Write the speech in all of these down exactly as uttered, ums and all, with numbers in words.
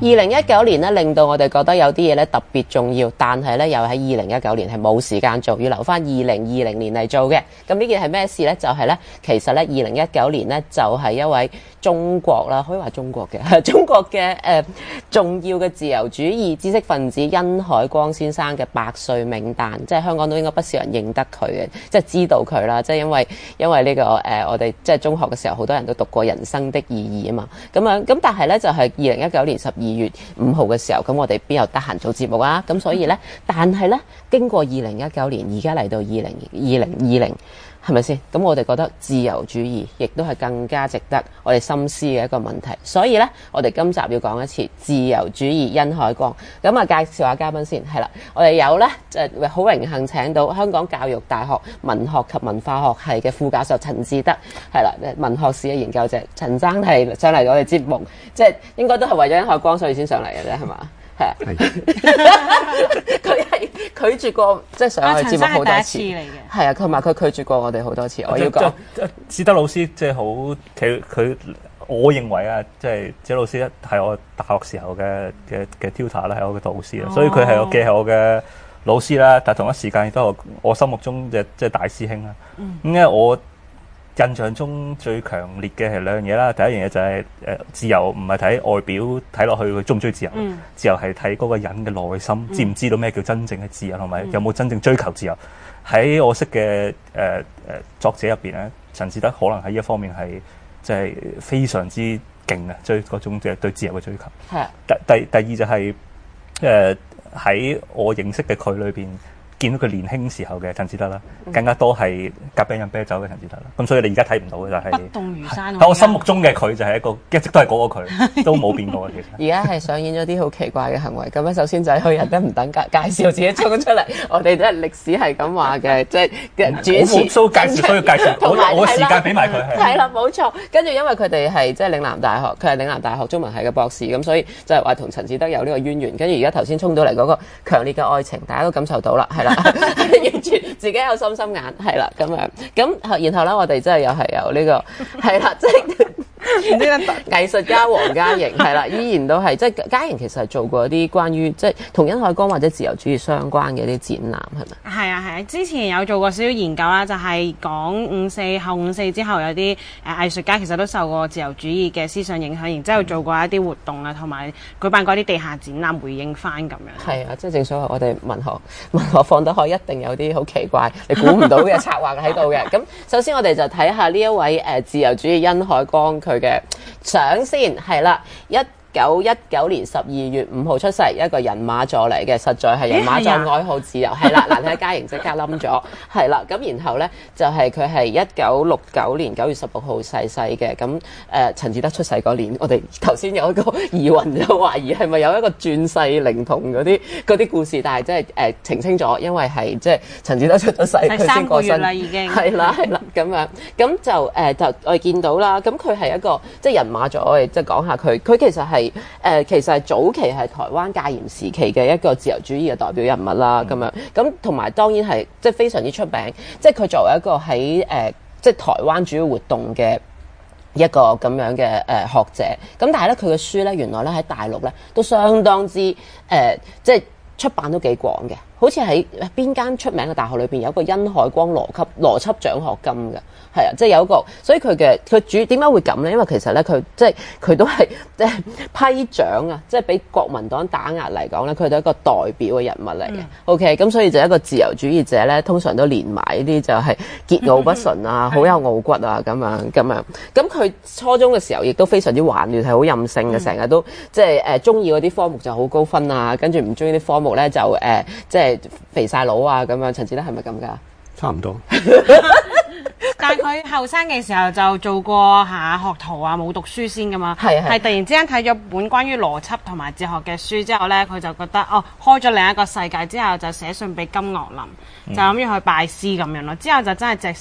零一九年咧，令到我哋覺得有啲嘢咧特別重要，但係咧又喺二零一九年係冇時間做，要留翻二零二零年嚟做嘅。咁呢件係咩事咧？就係、是、咧，其實咧二零一九年咧就係、是、一位中國啦，可以話中國嘅中國嘅誒、呃、重要嘅自由主義知識分子殷海光先生嘅百歲冥誕，即係香港都應該不少人認得佢嘅，即係知道佢啦。即係因為因為呢、這個誒、呃，我哋即係中學嘅時候，好多人都讀過《人生的意義》啊嘛。咁樣咁，但係咧就係二零一九年十二月五號嘅時候，咁我哋邊有得閒做節目啊？咁所以咧，但係咧經過二零一九年，而家嚟到二零二零二零。係咪先？咁我哋覺得自由主義亦都係更加值得我哋深思嘅一個問題。所以呢，我哋今集要講一次自由主義殷海光。咁啊，介紹下嘉賓先。係啦，我哋有呢，就好榮幸請到香港教育大學文學及文化學系嘅副教授陳智德。係啦，文學史嘅研究者陳生係上嚟我哋節目，即係應該都係為咗殷海光所以先上嚟嘅啫，係嘛？係啊，佢係拒絕過即係上我哋節目好多次嚟嘅。係啊，同埋佢拒絕過我哋好多次。我要講， 智德老師即係好，佢佢，我認為啊，即係智德老師係我大學時候嘅嘅嘅 tutor 啦，係我嘅導師啦，所以佢係我既係我嘅老師啦，但係同一時間亦都係我我心目中嘅即係大師兄啦。咁因為我印象中最強烈嘅係兩樣嘢啦，第一樣嘢就係、是、誒、呃、自由唔係睇外表睇落去佢中唔中意自由，嗯、自由係睇嗰個人嘅內心，嗯、知唔知道咩叫真正嘅自由，同埋有冇真正追求自由。喺我識嘅誒誒作者入邊咧，陳智德可能喺呢一方面係即係非常之勁啊，追嗰種即係對自由嘅追求。係啊。第第第二就係誒喺我認識嘅佢裏邊。見到佢年輕時候嘅陳智德啦，更加多係夾餅飲啤酒嘅陳智德啦。咁所以你而家睇唔到嘅就係、是、 不動如山。 喺我心目中嘅佢就係一個一直都係嗰個佢，都冇變過嘅。其實而家係上演咗啲好奇怪嘅行為。咁樣首先就係去人哋唔等介介紹自己衝出嚟，我哋都係歷史係咁話嘅，即係嘅主持。 我冇介紹，所以介紹我我嘅時間俾埋佢。 係啦，冇錯。跟住因為佢哋係即係嶺南大學，佢係嶺南大學中文系嘅博士，咁所以就係話同陳智德有呢個淵源。跟住而家頭先衝到嚟嗰個強烈嘅愛情，大家都感受到啦，係啦。完全自己有心心眼，係啦咁樣，咁然後咧，我哋真係又係有呢、這個係啦，即係唔知咧藝術家黃嘉瑩係啦，依然都係即係嘉瑩其實係做過一啲關於即係同殷海光或者自由主義相關嘅一啲展覽，係咪？ 係啊係啊，之前有做過少少研究啦，就係、是、講五四後五四之後有啲誒藝術家其實都受過自由主義嘅思想影響，然之後做過一啲活動啊，同埋舉辦過啲地下展覽回應翻咁樣。係啊，即係正所謂我哋文學文學放得開，一定有啲好奇怪你估唔到嘅策劃喺度嘅。咁首先我哋就睇下呢一位誒、呃、自由主義殷海光佢嘅相先，係啦，一九一九年十二月五號出世，一個人馬座嚟嘅，實在係人馬座愛好自由，係啦，嗱睇嘉瑩即刻冧咗，係啦，咁然後咧就係佢係一九六九年九月十六號逝世嘅，咁誒陳智德出世嗰年，我哋頭先有一個疑雲就懷疑係咪有一個轉世靈童嗰啲嗰啲故事，但係即係誒澄清咗，因為係即係陳智德出咗世，佢先過身啦已經，係啦係啦咁樣，咁就誒、呃、就我哋見到啦，咁佢係一個即係人馬座，我哋即係講下佢，佢其實係。誒、呃、其實係早期係台灣戒嚴時期嘅一個自由主義嘅代表人物啦，咁、嗯、樣咁同埋當然係即係非常之出名，即係佢作為一個喺誒、呃、即係台灣主要活動嘅一個咁樣嘅誒、呃、學者，咁但係咧佢嘅書咧原來咧喺大陸咧都相當之誒、呃、即係出版都幾廣嘅，好似喺邊間出名嘅大學裏邊有一個殷海光邏輯邏輯獎學金嘅。係啊，即係有一個，所以佢嘅佢主點解會咁咧？因為其實咧，佢即係佢都係即係批獎啊，即係俾國民黨打壓嚟講咧，佢都係一個代表嘅人物嚟嘅。嗯、OK， 咁所以就一個自由主義者咧，通常都連埋呢啲就係桀驁不馴啊，好有傲骨啊咁樣咁樣。咁佢初中嘅時候亦都非常之頑劣，係好任性嘅，成日都即係誒中意嗰啲科目就好高分啊，跟住唔中意啲科目咧就誒、呃、即係肥晒佬啊咁樣。陳智德係咪咁㗎？ 差唔多。 但係佢後生嘅時候就做過下學徒啊，冇讀書先噶嘛，係係突然之間睇咗本關於邏輯同埋哲學嘅書之後咧，佢就覺得哦，開咗另一個世界之後，就寫信俾金岳霖，就諗住去拜師咁樣咯。之後就真係隻身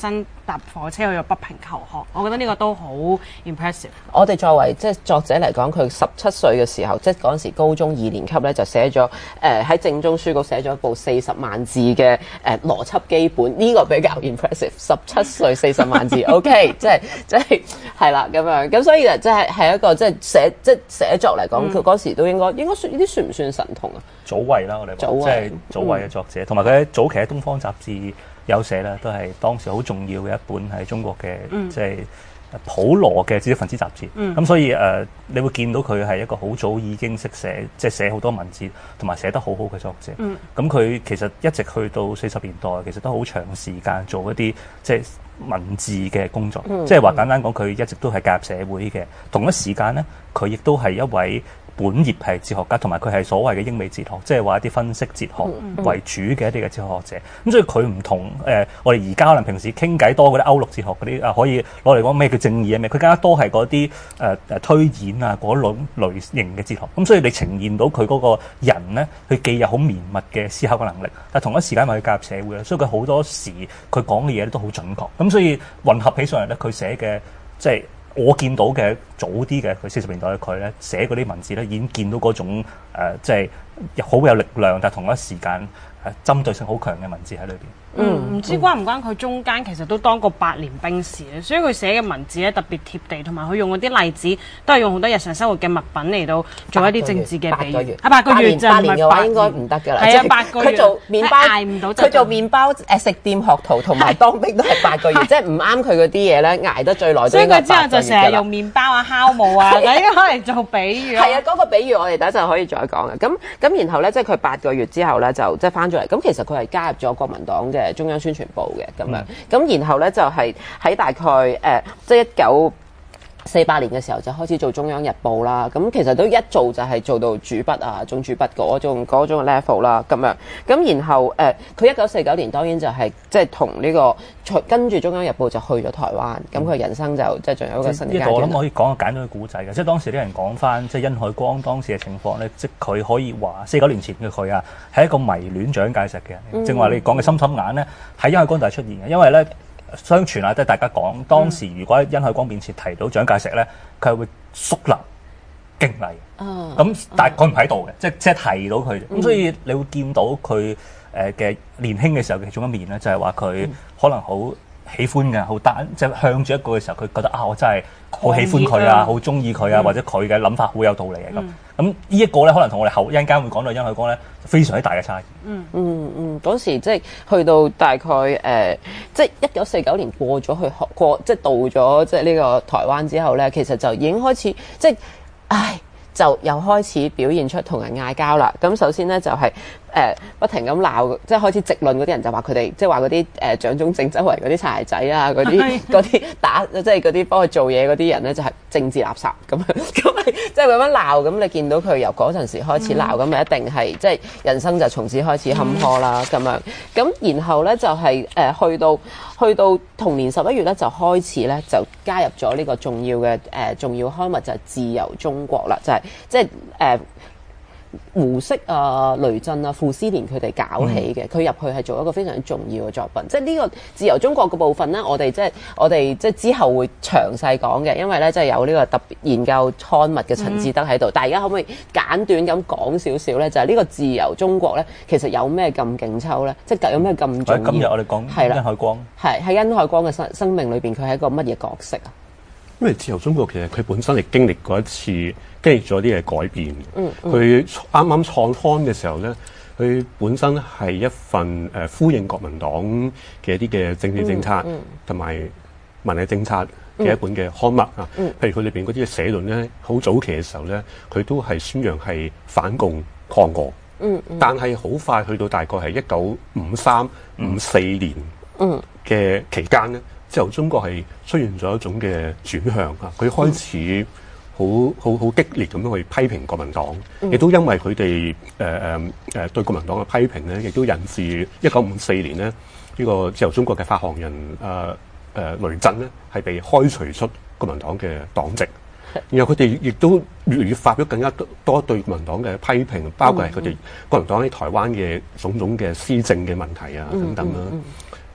搭火車去咗北平求學。我覺得呢個都好 impressive。 我哋作為即係作者嚟講，佢十七歲嘅時候，即係嗰陣時高中二年級咧，就寫咗誒喺正宗書局寫咗一部四十萬字嘅誒邏輯基本，呢、這個比較 impressive。十七歲四十萬字，OK， 即係即係係啦咁樣。咁所以誒，即係係一個即係寫即係寫作嚟講，佢嗰、嗯、時都應該應該算呢啲算唔算神童啊？ 早慧啦，我哋話即係早慧嘅作者，同埋佢喺早期喺《東方雜誌》有寫啦，都係當時好重要嘅一本係中國嘅即係普羅嘅知識分子雜誌。咁、嗯、所以誒、呃，你會見到佢係一個好早已經識寫，即係寫好多文字，同埋寫得好好嘅作者。咁佢、嗯、其實一直去到四十年代，其實都好長時間做一啲即係文字嘅工作。嗯、即係話簡單講，佢一直都係介入社會嘅。同一時間咧，佢亦都係一位本業係哲學家，同埋佢係所謂嘅英美哲學，即係話一啲分析哲學為主嘅一啲嘅哲學學者。咁所以佢唔同誒、呃，我哋而家可能平時傾偈多嗰啲歐陸哲學嗰啲啊，可以攞嚟講咩叫正義啊咩，佢更加多係嗰啲誒誒推演啊嗰類類型嘅哲學。咁所以你呈現到佢嗰個人咧，佢既有好綿密嘅思考嘅能力，但同一時間咪去介入社會咧，所以佢好多時佢講嘅嘢都好準確。咁所以混合起上嚟咧，佢寫嘅即係。我見到嘅早啲嘅佢四十年代嘅佢咧，寫嗰啲文字咧，已經見到嗰種誒、呃，即係好有力量，但係同一時間誒針對性好強嘅文字喺裏邊。 嗯，唔知關唔關佢中間其實都當過八年兵士咧，所以佢寫嘅文字咧特別貼地，同埋佢用嗰啲例子都係用好多日常生活嘅物品嚟到做一啲政治嘅比喻。啊，八個月就八年嘅話應該唔得㗎啦。 係啊，八個月。 佢做麵包捱唔到， 佢做麵包誒食店學徒同埋當兵都係八個月，即係唔啱佢嗰啲嘢咧，捱得最耐。 所以佢之後就成日用麵包啊、酵母啊，應該可能做比喻。 係啊，嗰個比喻我哋等一陣可以再講嘅。咁咁然後咧，即係佢八個月之後咧，就即係翻咗嚟。咁其實佢係加入咗國民黨嘅中央宣傳部嘅咁樣，咁、嗯、然後咧就係、是、喺大概誒、呃，即係一九四八年嘅時候就開始做中央日報啦。咁其實都一做就係做到主筆啊、總主筆嗰種嗰種 level 啦咁樣。咁然後誒，佢一九四九年當然就係即係同呢個跟住中央日報就去咗台灣。咁佢、嗯、人生就即係仲有一個新嘅階段。 我諗可以講個簡單嘅故仔嘅，即係當時啲人講翻即係殷海光當時嘅情況咧，即係佢可以話四九年前嘅佢啊係一個迷戀蔣介石嘅人。嗯、正話你講嘅心心眼咧，喺殷海光就係出現嘅，因為咧。相傳啊，即係大家講，當時如果殷海光面前提到蔣介石咧，佢係會肅立敬禮。哦，咁但係佢唔喺度嘅，即係即係提到佢。咁、嗯、所以你會見到佢誒嘅年輕嘅時候嘅其中一面咧，就係話佢可能好喜歡嘅，好單即係向住一個嘅時候，佢覺得啊，我真係好喜歡佢啊，好中意佢啊，嗯、或者佢嘅諗法好有道理嘅咁。咁呢一個咧，可能同我哋後一陣間會講到殷海光咧，非常之大嘅差異。 嗯嗯嗯，嗰時即係去到大概誒、呃，即係一九四九年過咗去學過，即係到咗即係呢個台灣之後咧，其實就已經開始即係，唉。就又開始表現出同人嗌交啦。咁首先咧就係、是、誒、呃、不停咁鬧，即係開始直論嗰啲人就話佢哋，即係話嗰啲誒蔣中正周圍嗰啲柴仔啊，嗰啲嗰啲打即係嗰啲幫佢做嘢嗰啲人咧，就係、是、政治垃圾咁樣，咁咪即係咁樣鬧。咁你見到佢由嗰陣時開始鬧，咁咪、嗯、一定係即係人生就從此開始坎坷啦咁樣。咁然後咧就係、是、誒、呃、去到去到同年十一月咧就開始咧就加入咗呢個重要嘅誒、呃、重要刊物就係、是《自由中國》啦，就係、是。即係誒、呃、胡適啊、雷震啊、傅斯年佢哋搞起嘅，佢入、嗯、去係做一個非常重要嘅作品。即係呢個自由中國嘅部分咧，我哋即係我哋即係之後會詳細講嘅，因為咧即係有呢個特別研究刊物嘅陳志德喺度。嗯、但係而家可唔可以簡短咁講少少咧？就係、是、呢個自由中國咧，其實有咩咁勁抽咧？即係有咩咁重要？ 今日我哋講殷海光，係喺殷海光嘅生生命裏邊，佢係一個乜嘢角色啊？ 因為自由中國其實佢本身係經歷過一次，經歷咗啲嘅改變。嗯，佢啱啱創刊嘅時候咧，佢本身係一份誒、呃、呼應國民黨嘅一啲嘅政治政策同埋文藝政策嘅一本嘅刊物啊。嗯，譬如佢裏邊嗰啲嘅社論咧，好早期嘅時候咧，佢都係宣揚係反共抗俄。嗯，嗯但係好快去到大概係一九五三、五四年嘅期間咧。之後中國係出現咗一種嘅轉向啊！佢開始好好好激烈咁樣去批評國民黨，亦、嗯、都因為佢哋誒誒誒對國民黨嘅批評咧，亦都引致一九五四年咧呢、這個自由中國嘅發行人誒誒、呃呃、雷震咧係被開除出國民黨嘅黨籍，然後佢哋亦都越嚟越發表更加多多對國民黨嘅批評，包括係佢哋國民黨喺台灣嘅種種嘅施政嘅問題啊等等啦。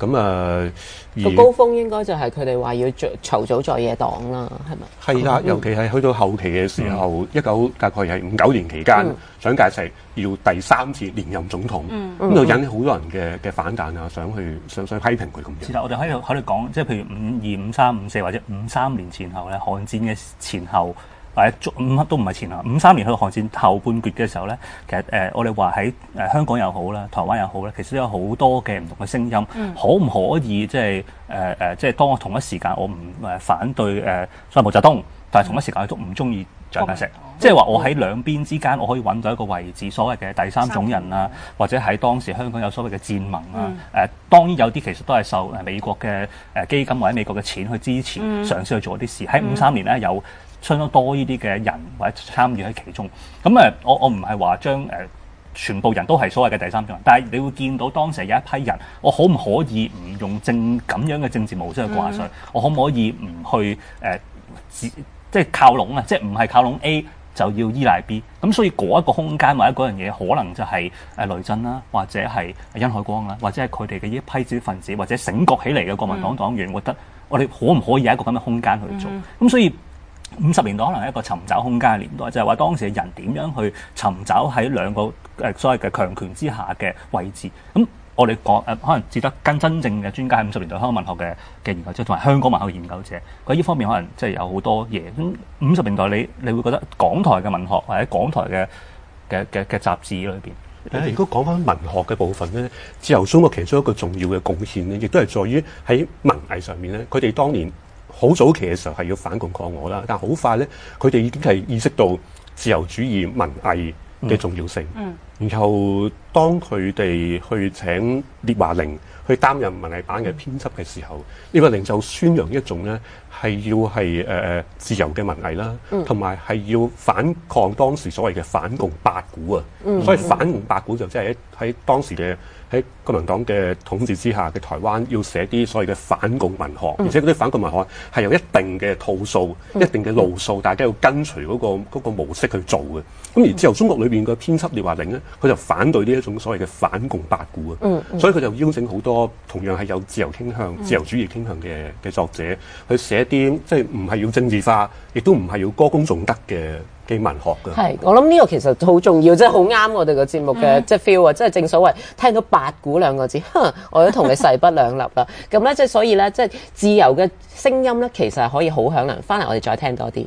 咁啊， 個高峰應該就係佢哋話要做籌組在野黨啦，係咪？ 係啦，尤其係去到後期嘅時候，一九、嗯、大概係五九年期間，蔣介石要第三次連任總統，咁就、嗯、引起好多人嘅嘅反彈啊，想去想想批評佢咁樣。 其實我哋可以可以講，即係譬如五二、五三、五四或者五三年前後咧，韓戰嘅前後。或者五都唔係前後，五三年去到韓戰後半決嘅時候咧，其實誒、呃、我哋話喺誒香港又好啦，台灣又好咧，其實都有好多嘅唔同嘅聲音，嗯、可唔可以即係誒誒，即係當我同一時間我唔誒反對誒所謂毛澤東，但係同一時間我都唔中意蔣介石，嗯、即係話我喺兩邊之間我可以揾到一個位置，所謂嘅第三種人啊，或者喺當時香港有所謂嘅戰盟啊，誒、嗯呃、當然有啲其實都係受誒美國嘅誒基金或者美國嘅錢去支持，嗯、嘗試去做一啲事。喺五三年咧有相當多呢啲嘅人或者參與喺其中，咁誒，我我唔係話將誒全部人都係所謂嘅第三種人，但係你會見到當時有一批人，我可唔可以唔用正咁樣嘅政治模式去掛帥？嗯、我可唔可以唔去誒、呃、即係靠攏啊？即係唔係靠攏 A 就要依賴 B？ 咁所以嗰一個空間或者嗰樣嘢，可能就係誒雷震啦，或者係殷海光啦，或者係佢哋嘅呢一批知識分子，或者醒覺起嚟嘅國民黨黨員，嗯、覺得我哋可唔可以有一個咁嘅空間去做？咁、嗯、所以。五十年代可能係一個尋找空間嘅年代，就係、是、話當時嘅人點樣去尋找喺兩個誒、呃、所謂嘅強權之下嘅位置。咁我哋講誒，可能值得跟真正嘅專家喺五十年代香港文學嘅嘅研究者，同埋香港文學嘅研究者，佢呢方面可能即係有好多嘢。咁五十年代你你會覺得港台嘅文學或者港台嘅嘅嘅嘅雜誌裏邊， 誒如果講翻文學嘅部分咧，自由中國其中一個重要嘅貢獻咧，亦都係在於喺文藝上面咧，佢哋當年。好早期嘅時候係要反共抗俄啦，但係好快咧，佢哋已經係意識到自由主義文藝嘅重要性。嗯，嗯然後當佢哋去請列華玲去擔任文藝版嘅編輯嘅時候，列華玲就宣揚一種咧係要係誒誒自由嘅文藝啦，同埋係要反抗當時所謂嘅反共八股啊。嗯、所以反共八股就即係喺喺當時嘅。喺國民黨嘅統治之下嘅台灣，要寫啲所謂嘅反共文學，嗯、而且嗰啲反共文學係有一定嘅套數、嗯、一定嘅路數，大家要跟隨嗰、嗰個嗰個模式去做嘅。咁而自由中國裏邊嘅編輯列華玲咧，佢就反對呢一種所謂嘅反共八股啊，嗯嗯、所以佢就邀請好多同樣係有自由傾向、嗯、自由主義傾向嘅嘅作者去寫啲即係唔係要政治化，亦都唔係要歌功頌德嘅。嘅文學㗎， 係我諗呢個其實好重要，即係好啱我哋個節目嘅、嗯、即係 feel 啊！即係正所謂聽到八股兩個字，哼，我都同你勢不兩立啦。咁咧，即係所以咧，即係自由嘅聲音咧，其實係可以好響亮。翻嚟我哋再聽多啲。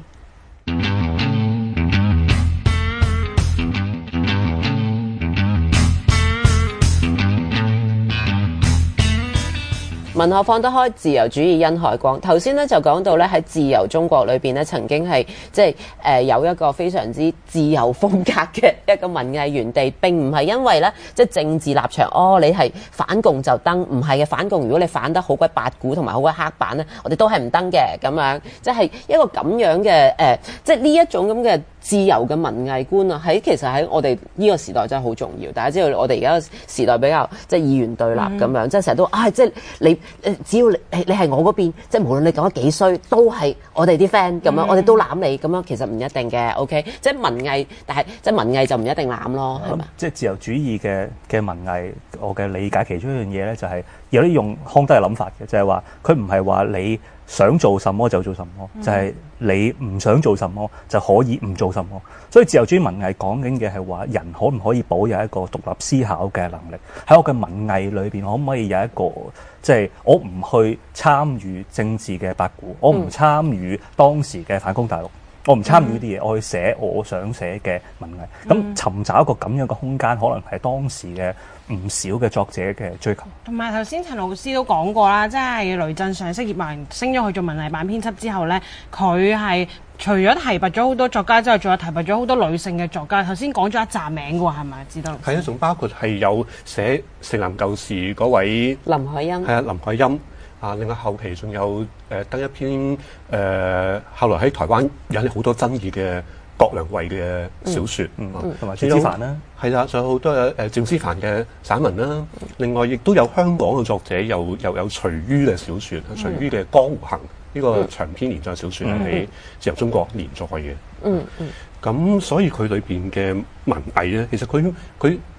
文學放得開，自由主義殷海光。頭先咧就講到咧喺自由中國裏邊咧，曾經係即係誒有一個非常之自由風格嘅一個文藝園地。並唔係因為咧即係政治立場，哦你係反共就登，唔係嘅反共。如果你反得好鬼八股同埋好鬼黑板咧，我哋都係唔登嘅咁樣。即係一個咁樣嘅誒、呃，即係呢一種咁嘅自由嘅文藝觀啊，喺其實喺我哋呢個時代真係好重要。大家知道我哋而家時代比較即係二元對立咁樣，嗯、即係成日都啊，即係你。誒，只要你你係我嗰邊，即係無論你講得幾衰，都係我哋啲 friend 咁樣，嗯、我哋都攬你咁樣，其實唔一定嘅。OK，即係文藝，但係即係文藝就唔一定攬咯，係咪、嗯？即係自由主義嘅嘅文藝，我嘅理解其中一樣嘢咧，就係有啲用康德嘅諗法嘅，就係話佢唔係話你想做什麼就做什麼，嗯、就係你唔想做什麼就可以唔做什麼。所以自由主義文藝講緊嘅係話，人可唔可以保有一個獨立思考嘅能力？喺我嘅文藝裏邊，可唔可以有一個即係、就是、我唔去參與政治嘅八股，我唔參與當時嘅反攻大陸，我唔參與呢啲嘢，我去寫我想寫嘅文藝。咁、嗯、尋找一個咁樣嘅空間，可能係當時嘅唔少嘅作者嘅追求。同埋頭先陳老師都講過啦，即係雷震上飾葉茂靈升咗去做文藝版編輯之後咧，佢係除咗提拔咗好多作家之外，仲有提拔咗好多女性嘅作家。頭先講咗一紮名嘅喎，係咪？知道？ 係啊，仲包括係有寫《城南舊事》嗰位林海音。係啊，林海音。啊！另外後期仲有誒、呃、登一篇誒、呃，後來喺台灣引起好多爭議嘅葛良慧嘅小説，同埋鄭思帆啦，係啦，仲有好多誒誒鄭思帆嘅散文啦。嗯、另外亦都有香港嘅作者，又又有徐於嘅小説，嗯、徐於嘅《江湖行》呢、這個長篇連載小説喺自由中國連載嘅。嗯嗯。咁、嗯、所以佢裏邊嘅文藝咧，其實佢佢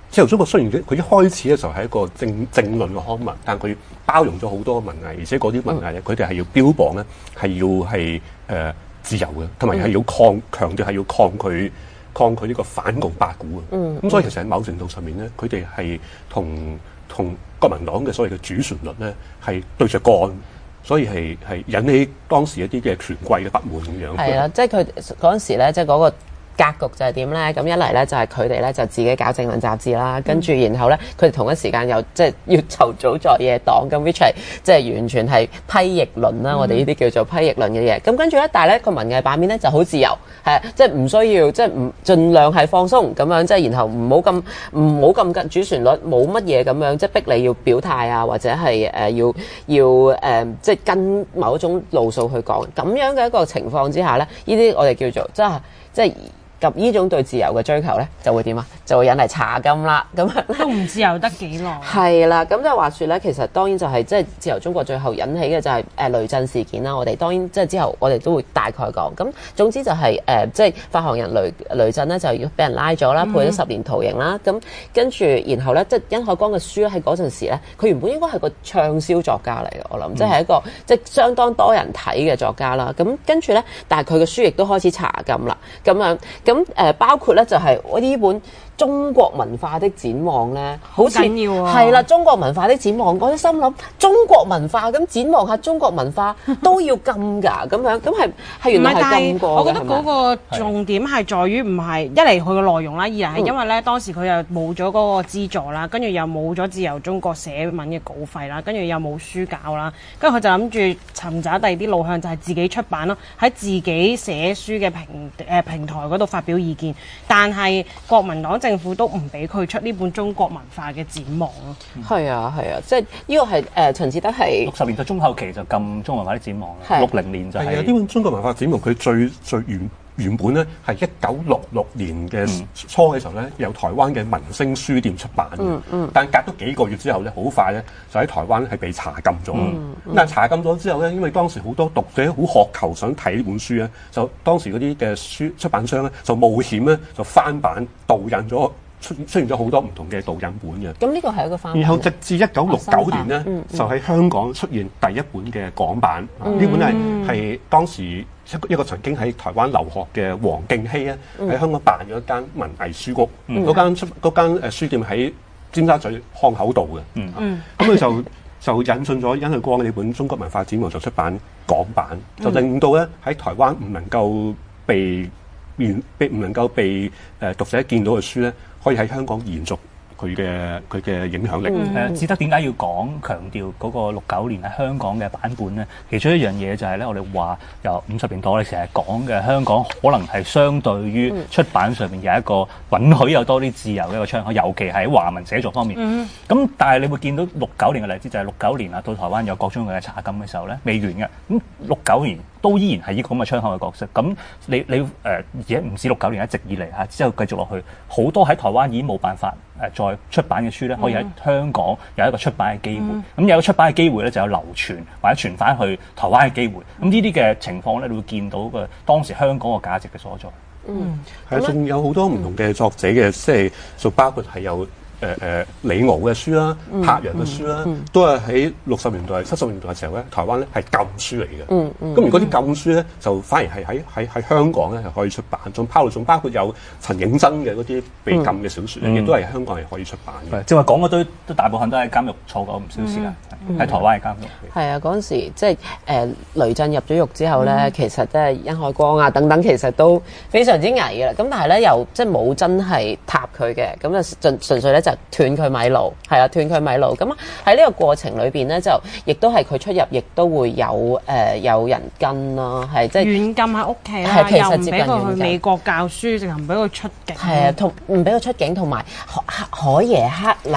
自由中國雖然佢一開始嘅時候係一個政政論嘅刊物，但佢包容咗好多文藝，而且嗰啲文藝佢哋係要標榜咧係要係誒、呃、自由嘅，同埋係要抗強調係要抗拒抗拒呢個反共八股嘅。咁、嗯嗯、所以其實喺某程度上面咧，佢哋係同同國民黨嘅所謂嘅主旋律咧係對着幹，所以係係引起當時一啲嘅權貴嘅不滿咁樣。 係啦，即係佢嗰陣時咧，即係嗰個格局就係點咧？咁一嚟咧就係佢哋咧就自己搞政論雜誌啦，跟住然後咧佢哋同一時間又即係要籌組在野黨，咁 which 係即係完全係批逆論啦。嗯、我哋呢啲叫做批逆論嘅嘢。咁跟住咧，但係咧個文藝版面咧就好自由，係即係唔需要即係唔盡量係放鬆咁樣，即係然後唔好咁唔好咁跟主旋律，冇乜嘢咁樣，即係逼你要表態啊，或者係誒、呃、要要誒、呃、即係跟某一種路數去講。咁樣嘅一個情況之下咧，呢啲我哋叫做即係即係。及呢種對自由嘅追求咧，就會點啊？就會引嚟查禁啦。咁都唔自由得幾耐？ 係啦，咁即係話説咧，其實當然就係即係自由中國最後引起嘅就係誒雷震事件啦。我哋當然即係之後我哋都會大概講。咁總之就係、是、誒、呃、即係發行人雷雷震咧就要俾人拉咗啦，判咗十年徒刑啦。咁跟住然後咧，即係殷海光嘅書喺嗰陣時咧，佢原本應該係個暢銷作家嚟嘅，我諗、嗯、即係一個即係相當多人睇嘅作家啦。咁跟住咧，但係佢嘅書亦都開始查禁啦。咁樣。咁誒、呃、包括咧就係我呢本中國文化的展望咧，好似係啦，中國文化的展望，我都心諗中國文化咁展望下中國文化都要禁㗎，咁樣咁係係原來係禁過嘅。 我覺得嗰個重點係在於唔係一嚟佢嘅內容啦，二嚟係因為咧、嗯、當時佢又冇咗嗰個資助啦，跟住又冇咗自由中國寫文嘅稿費啦，跟住又冇書教啦，跟住佢就諗住尋找第二啲路向，就係、是、自己出版咯，喺自己寫書嘅平誒、呃、平台嗰度發表意見，但係國民黨政府都唔俾佢出呢本中國文化嘅展望咯。 係、嗯、啊係啊，即係呢個係誒陳智德係六十年代中後期就禁中國文化的展望啦。六零年就係、是、 呢本中國文化展望，佢最最原原本咧係一九六六年嘅初嘅時候咧，由台灣嘅民聲書店出版嘅。嗯嗯。但隔咗幾個月之後咧，好快咧就喺台灣係被查禁咗。嗯嗯、但係查禁咗之後咧，因為當時好多讀者好渴求想睇呢本書咧，就當時嗰啲嘅書出版商咧就冒險咧就翻版盜印咗。出出現咗好多唔同嘅盜印本嘅， 咁呢個係一個翻版。 然後直至一九六九年咧，嗯嗯、就喺香港出現第一本嘅港版。呢、嗯、本係係當時一個一個曾經喺台灣留學嘅黃敬熙咧，喺、嗯、香港辦咗一間文藝書局。嗰間出嗰間誒書店喺尖沙咀漢口道嘅。咁佢、嗯嗯、就就引進咗殷海光嘅呢本《中國文化展望》就出版港版，就令到咧喺台灣唔能夠被原被唔能夠被誒讀者見到嘅書咧，可以喺香港延續佢嘅佢嘅影響力。 誒，智德點解要講強調嗰個六九年喺香港嘅版本咧？其中一樣嘢就係咧，我哋話由五十年代我哋成日講嘅香港可能係相對於出版上面有一個允許有多啲自由嘅一個窗口，尤其係喺華文寫作方面。咁、嗯、但係你會見到六九年嘅例子就係六九年啊，到台灣有各種嘅查禁嘅時候咧，未完嘅。咁六九年都依然係呢個咁嘅窗口嘅角色。咁你你誒而且唔止六九年，一直以嚟嚇之後繼續落去，好多喺台灣已經冇辦法誒再出版嘅書咧，可以喺香港有一個出版嘅機會。咁、嗯、有個出版嘅機會咧，就有流傳或者傳翻去台灣嘅機會。咁呢啲嘅情況咧，你會見到嘅當時香港個價值嘅所在。 嗯， 係啊，仲有好多唔同嘅作者嘅，即係就包括係有。誒誒、呃、李敖嘅書啦，柏楊嘅書啦，嗯嗯、都係喺六十年代、七十年代嘅時候咧，台灣咧係禁書嚟嘅。咁、嗯嗯、如果啲禁書咧，就反而係喺喺喺香港咧係可以出版，仲包仲包括有陳映真嘅嗰啲被禁嘅小説咧，亦、嗯、都係香港係可以出版嘅。即係話講嗰堆都大部分都喺監獄坐過唔少時間，喺、嗯嗯、台灣嘅監獄。係啊，嗰陣時即係誒雷震入咗獄之後咧，嗯、其實即係殷海光啊等等，其實都非常之危嘅啦。咁但係咧又即係冇真係踏佢嘅，咁就純純粹咧。就斷佢米路，係啦，斷佢米路。咁喺呢個過程裏邊咧，就亦都係佢出入，亦都會有誒、呃、有人跟咯，係即係軟禁喺屋企啦，又唔俾佢去美國教書，淨係唔俾佢出境。 係啊，同唔俾佢出境，同埋海海耶克嚟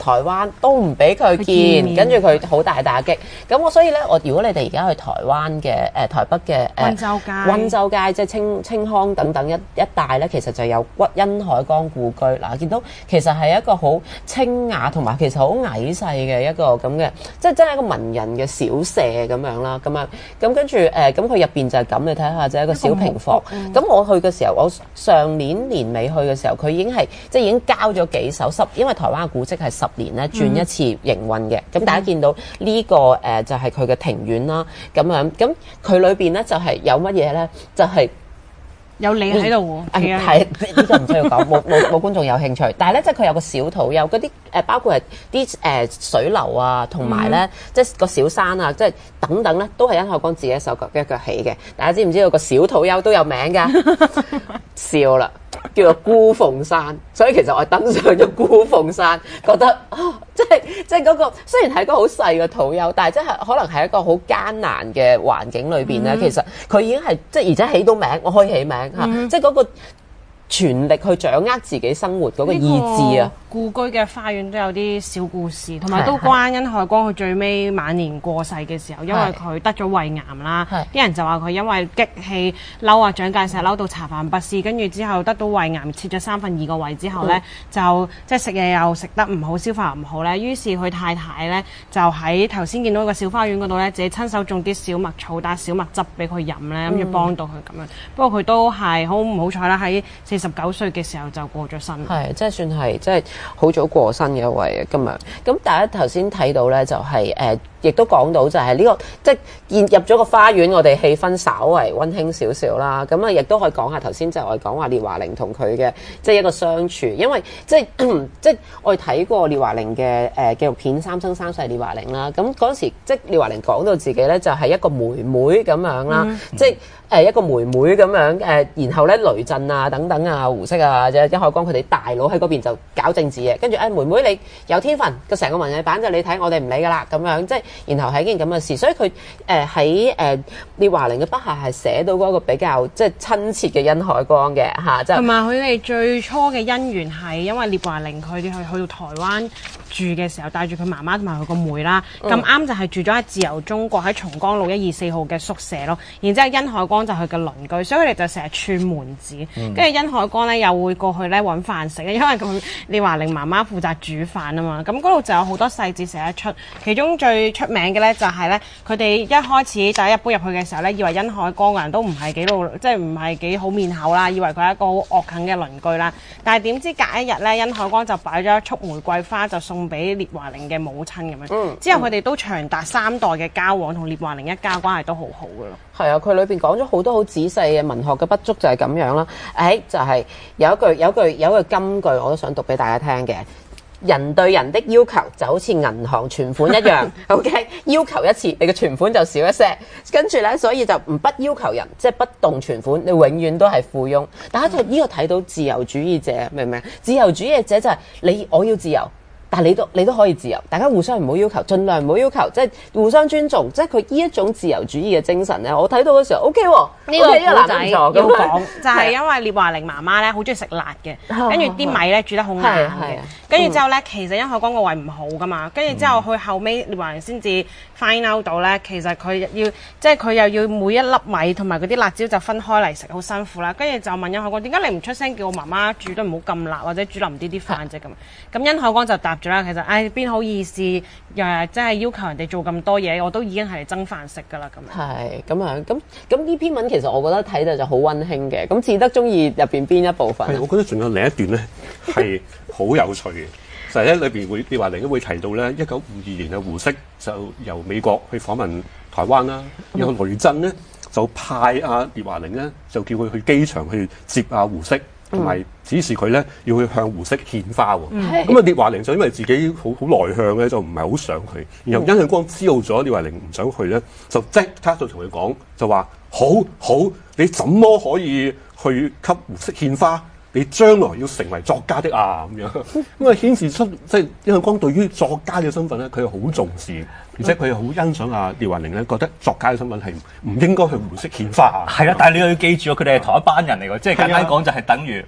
台灣都唔俾佢見，跟住佢好大打擊。咁我所以咧，我如果你哋而家去台灣嘅誒、呃、台北嘅誒溫州街、 溫州街即係清清康等等一一帶咧，其實就有屈殷海光故居嗱，見到其實係一個好清雅同埋其實好矮細嘅一個咁嘅，即係真係一個文人嘅小舍咁樣啦，咁樣咁跟住誒，咁佢入邊就係咁，你睇下就係一個小平房。咁、嗯、我去嘅時候，我上年年尾去嘅時候，佢已經係即係已經交咗幾手十，因為台灣嘅古蹟係十年咧轉一次營運嘅。咁、嗯、大家見到呢、這個誒、呃、就係佢嘅庭院啦，咁樣咁佢裏邊咧就係、是、有乜嘢咧，就係、是。 有你喺度喎， 係呢個唔需要講，冇冇冇觀眾有興趣。但係咧，即係佢有個小土丘，嗰啲誒包括係啲誒水流啊，同埋咧即係個小山啊，即係等等咧，都係殷海光自己一手腳一腳起嘅。大家知唔知道個小土丘都有名㗎？笑啦！叫做孤鳳山，所以其實我係登上咗孤鳳山，覺得啊、哦，即係即係嗰個雖然係一個好細嘅土丘，但係真係可能係一個好艱難嘅環境裏邊咧，嗯、其實佢已經係即係而且起到名，我可以起名嚇，嗯、即係嗰個全力去掌握自己生活嗰個意志啊！ 故居嘅花園都有啲小故事，同埋都關殷海光佢最尾晚年過世嘅時候，因為佢得咗胃癌啦，啲人就話佢因為激氣嬲啊蔣介石嬲到茶飯不思，跟住之後得到胃癌切咗三分二個胃之後咧，嗯、就即係食嘢又食得唔好，消化唔好咧，於是佢太太咧就喺頭先見到個小花園嗰度咧，自己親手種啲小麥草打小麥汁俾佢飲咧，諗住幫到佢咁樣。不過佢都係好唔好彩啦，喺四十九歲嘅時候就過咗身。 係，即係算係即係好早過身嘅一位啊，今日。咁大家頭先睇到咧，就係、是、誒。呃亦都講到就係呢、這個即係入入咗個花園，我哋氣氛稍為溫馨少少啦。咁啊，亦都可以講下頭先就係我哋講話列華玲同佢嘅即係一個相處，因為即係即係我哋睇過列華玲嘅誒紀錄片《三生三世列華玲》啦。咁嗰陣時即係列華玲講到自己咧就係一個妹妹咁樣啦，嗯、即係誒一個妹妹咁樣誒，然後咧雷震啊等等啊胡適啊或者殷海光佢哋大佬喺嗰邊就搞政治嘅，跟住誒妹妹你有天分，個成個文藝版就你睇，我哋唔理㗎啦咁樣，即係。然後係一件咁嘅事，所以佢誒喺誒列華玲嘅筆下係寫到嗰個比較即係親切嘅殷海光嘅嚇，即係同埋佢哋最初嘅姻緣係因為列華玲佢哋去去到台灣住嘅時候，帶住佢媽媽同埋佢個妹啦，咁啱、嗯、就係住咗喺自由中國喺松江路一二四號嘅宿舍咯。然之後殷海光就係佢嘅鄰居，所以佢哋就成日串門子，跟住、嗯、殷海光咧又會過去咧揾飯食，因為佢列華玲媽媽負責煮飯啊嘛。咁嗰度就有好多細節寫得出，其中最出名嘅咧就係咧，佢哋一開始第一搬入去嘅時候咧，以為殷海光個人都唔係幾老，即係唔係幾好面口啦，以為佢係一個好惡啃嘅鄰居啦。但係點知隔一日咧，殷海光就擺咗一束玫瑰花就送俾列華玲嘅母親咁樣。嗯、之後佢哋都長達三代嘅交往，同列華玲一家關係都好好噶咯。 係啊，佢裏邊講咗好多好仔細嘅文學嘅筆觸就係咁樣啦。誒、哎，就係、是、有一句有一句有一句金句，我都想讀俾大家聽嘅。人對人的要求就好似銀行存款一樣，OK？ 要求一次，你嘅存款就少一些，跟住咧，所以就唔不要求人，即係不動存款，你永遠都係富翁。大家就呢個睇到自由主義者，明唔明？自由主義者就係你我要自由。但係你都你都可以自由，大家互相唔好要求，盡量唔好要求，即係互相尊重，即係佢呢一種自由主義嘅精神咧。我睇到嘅時候 OK 喎， 呢個古仔要講就係因為列華玲媽媽咧好中意食辣嘅，跟住啲米咧煮得好硬嘅，跟住之後咧其實殷海光個胃唔好噶嘛，跟住之後佢後尾列華玲先至 find out 到咧，其實佢要即係佢又要每一粒米同埋嗰啲辣椒就分開嚟食，好辛苦啦。跟住就問殷海光點解你唔出聲叫我媽媽煮得唔好咁辣，或者煮腍啲啲飯啫咁。咁殷海光就答。其實唉，邊好意思又係真係要求人哋做咁多嘢，我都已經係嚟爭飯食㗎啦咁。係咁樣，咁咁呢篇文其實我覺得睇到就好溫馨嘅。咁至得中意入邊邊一部分？ 係，我覺得仲有另一段咧係好有趣嘅，就係咧裏邊會列華玲都會提到咧，一九五二年嘅胡適就由美國去訪問台灣啦，然後雷震咧就派阿列華玲咧就叫佢去機場去接阿胡適。同埋指示佢咧要去向胡適獻花喎，咁啊列華玲就因為自己好好內向咧，就唔係好想去。然後殷海光知道咗列華玲唔想去咧，就即刻就同佢講，就話好好，你怎麼可以去給胡適獻花？你將來要成為作家的啊咁樣，咁啊顯示出即係殷海光對於作家嘅身份咧，佢係好重視，而且佢係好欣賞啊列華玲咧，覺得作家嘅身份係唔應該去胡適獻花啊。 係啊，但係你又要記住，佢哋係同一班人嚟㗎，即係簡單講就係等於誒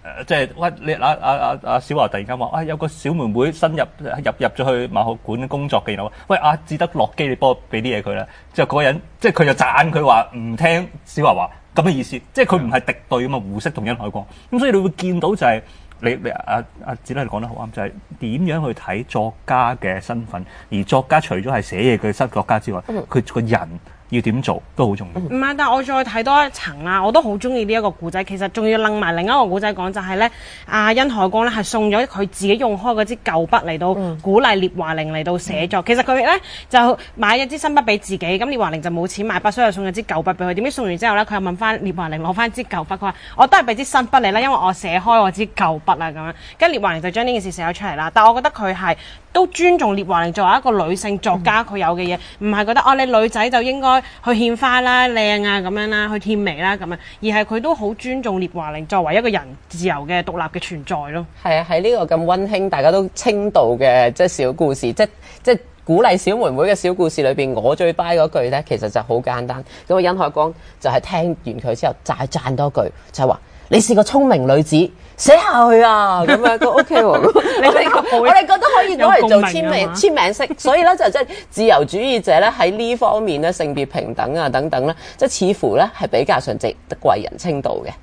即係喂你阿阿阿阿小華突然間話啊有個小妹妹新入入入咗去馬學館工作嘅，然後喂阿志德落機，你幫我俾啲嘢佢啦。之後嗰個人即係佢就讚佢話唔聽小華話咁嘅意思，即係佢唔係敵對啊嘛，胡適同殷海光。咁所以你會見到就係、是、你你阿阿志德你講得好啱，就係、是、點樣去睇作家嘅身份，而作家除咗係寫嘢嘅作家之外，佢個人要點做都好重要。 唔係，但係我再睇多一層啦，我都好中意呢一個故仔。其實仲要楞埋另一個故仔講，就係咧，阿殷海光咧係送咗佢自己用開嗰支舊筆嚟到鼓勵聶華苓嚟到寫作。嗯、其實佢咧就買一支新筆俾自己，咁聶華苓就冇錢買筆，所以就送咗支舊筆俾佢。點知送完之後咧，佢又問翻聶華苓攞翻支舊筆，佢話我都係俾支新筆你啦，因為我寫開我支舊筆啦咁樣。跟住聶華苓就將呢件事寫咗出嚟啦。但係我覺得佢係都尊重聶華苓作為一個女性作家佢有嘅嘢，唔係覺得哦你女仔就應該去獻花啦、靚啊咁樣啦、去獻媚啦咁樣，而係佢都好尊重聶華苓作為一個人自由嘅獨立嘅存在咯。係啊，喺呢個咁溫馨、大家都稱道嘅即係小故事，即即鼓勵小妹妹嘅小故事裏邊，我最 buy 嗰句咧，其實就好簡單。咁啊，殷海光就係聽完佢之後，再讚多句，就係話。你是個聰明女子，寫下去啊！咁樣都 OK 喎。我哋我哋覺得可以攞嚟做簽名簽名式，所以咧就即係自由主義者咧喺呢方面咧性別平等啊等等咧，即係似乎咧係比較上值得為人稱道嘅。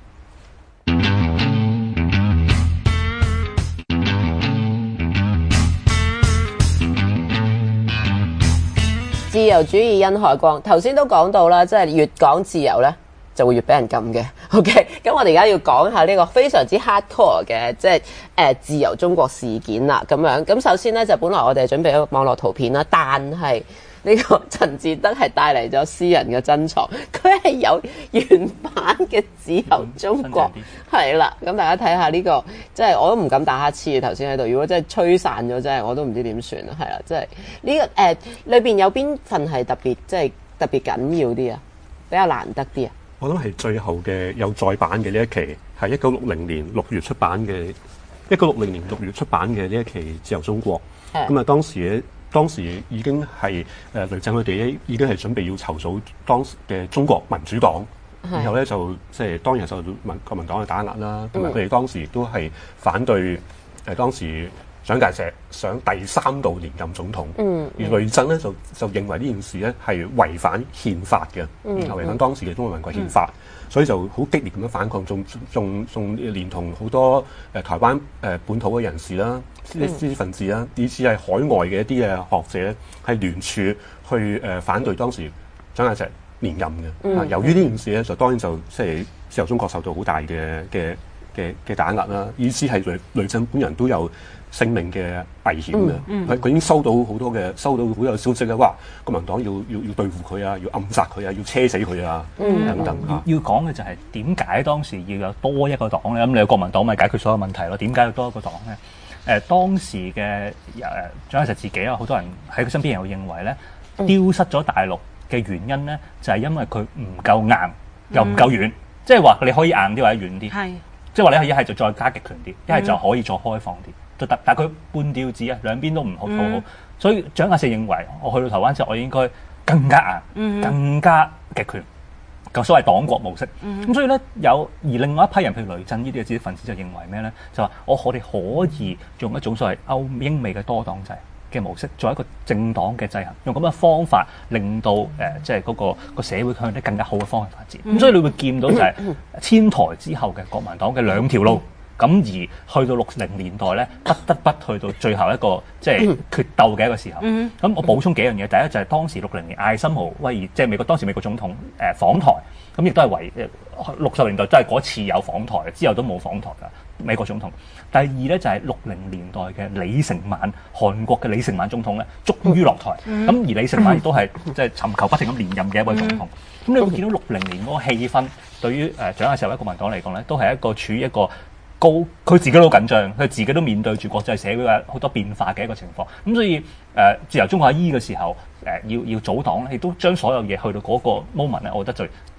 自由主義殷海光頭先都講到啦，即係越講自由咧，就會越俾人撳嘅。OK， 咁我哋而家要講下呢個非常之 hardcore 嘅，即係誒自由中國事件啦。咁樣咁首先咧就本來我哋準備一個網絡圖片啦，但係呢個陳智德係帶嚟咗私人嘅珍藏，佢係有原版嘅自由中國，係啦。咁大家睇下呢個，即係我都唔敢打乞嗤頭先喺度。如果真係吹散咗，真係我都唔知點算啦。係啦，即係呢個誒裏邊有邊份係特別即係特別緊要啲啊，比較難得啲啊？ 我諗係最後嘅有再版嘅呢一期，係一九六零年六月出版嘅，一九六零年六月出版嘅呢一期《自由中國》。咁啊，當時當時已經係誒雷震佢哋已經係準備要籌組當時嘅中國民主黨，然後咧就即係當日受到民國民黨嘅打壓啦，同埋佢哋當時亦都係反對誒、呃、當時蔣介石想第三度連任總統，嗯嗯、而雷震咧就就認為呢件事咧係違反憲法嘅，嗯、然後違反當時嘅中華民國憲法，嗯、所以就好激烈咁樣反抗，仲仲仲連同好多誒、呃、台灣誒、呃、本土嘅人士啦、知識分子啦，以至係海外嘅一啲嘅學者咧，係聯署去誒、呃、反對當時蔣介石連任嘅。嗯啊、由於呢件事咧，就當然就即係自由中國受到好大嘅嘅嘅嘅打壓啦，以至係雷雷震本人都有性命嘅危險嘅，佢佢、嗯嗯、已經收到好多嘅收到好多消息啦，哇！國民黨要要要對付佢啊，要暗殺佢啊，要車死佢啊，嗯、等等嚇。要講嘅就係點解當時要有多一個黨咧？咁你有國民黨咪解決所有問題咯？點解要多一個黨咧？誒、呃，當時嘅誒蔣介石自己啊，好多人喺佢身邊人會認為咧，丟失咗大陸嘅原因咧，就係、是、因為佢唔夠硬，又唔夠軟，即係話你可以硬啲或者軟啲，係即係話你一係就再加極權啲，一係就可以再開放啲。但但佢半吊子啊，兩邊都唔好討好，嗯、所以蔣介石認為我去到台灣之後，我應該更加硬，嗯、更加極權，咁所謂黨國模式。咁、嗯、所以咧有而另外一批人，譬如雷震呢啲嘅知識分子就認為咩咧？就話我我哋可以用一種所謂歐英美嘅多黨制嘅模式，做一個政黨嘅制衡，用咁嘅方法令到誒即係嗰個個社會向啲更加好嘅方向發展。咁、嗯、所以你會見到就係遷台之後嘅國民黨嘅兩條路。嗯咁而去到六零年代咧，不得不去到最後一個即係決鬥嘅一個時候。咁、嗯、我補充幾樣嘢，第一就係當時六零年艾森豪威爾，即係美國當時美國總統誒、呃、訪台，咁亦都係為六十年代都係嗰次有訪台，之後都冇訪台㗎美國總統。第二咧就係六零年代嘅李承晚，韓國嘅李承晚總統咧，終於落台。咁、嗯、而李承晚亦都係即係尋求不停咁連任嘅一位總統。咁、嗯、你會見到六零年嗰個氣氛，對於誒蔣介石或者國民黨嚟講咧，都係一個處於一個高，佢自己都緊張，佢自己都面對住國際社會嘅好多變化嘅一個情況。咁所以誒、呃，自由中國喺依嘅時候，誒、呃、要要組黨咧，亦都將所有嘢去到嗰個 moment 咧，我覺得就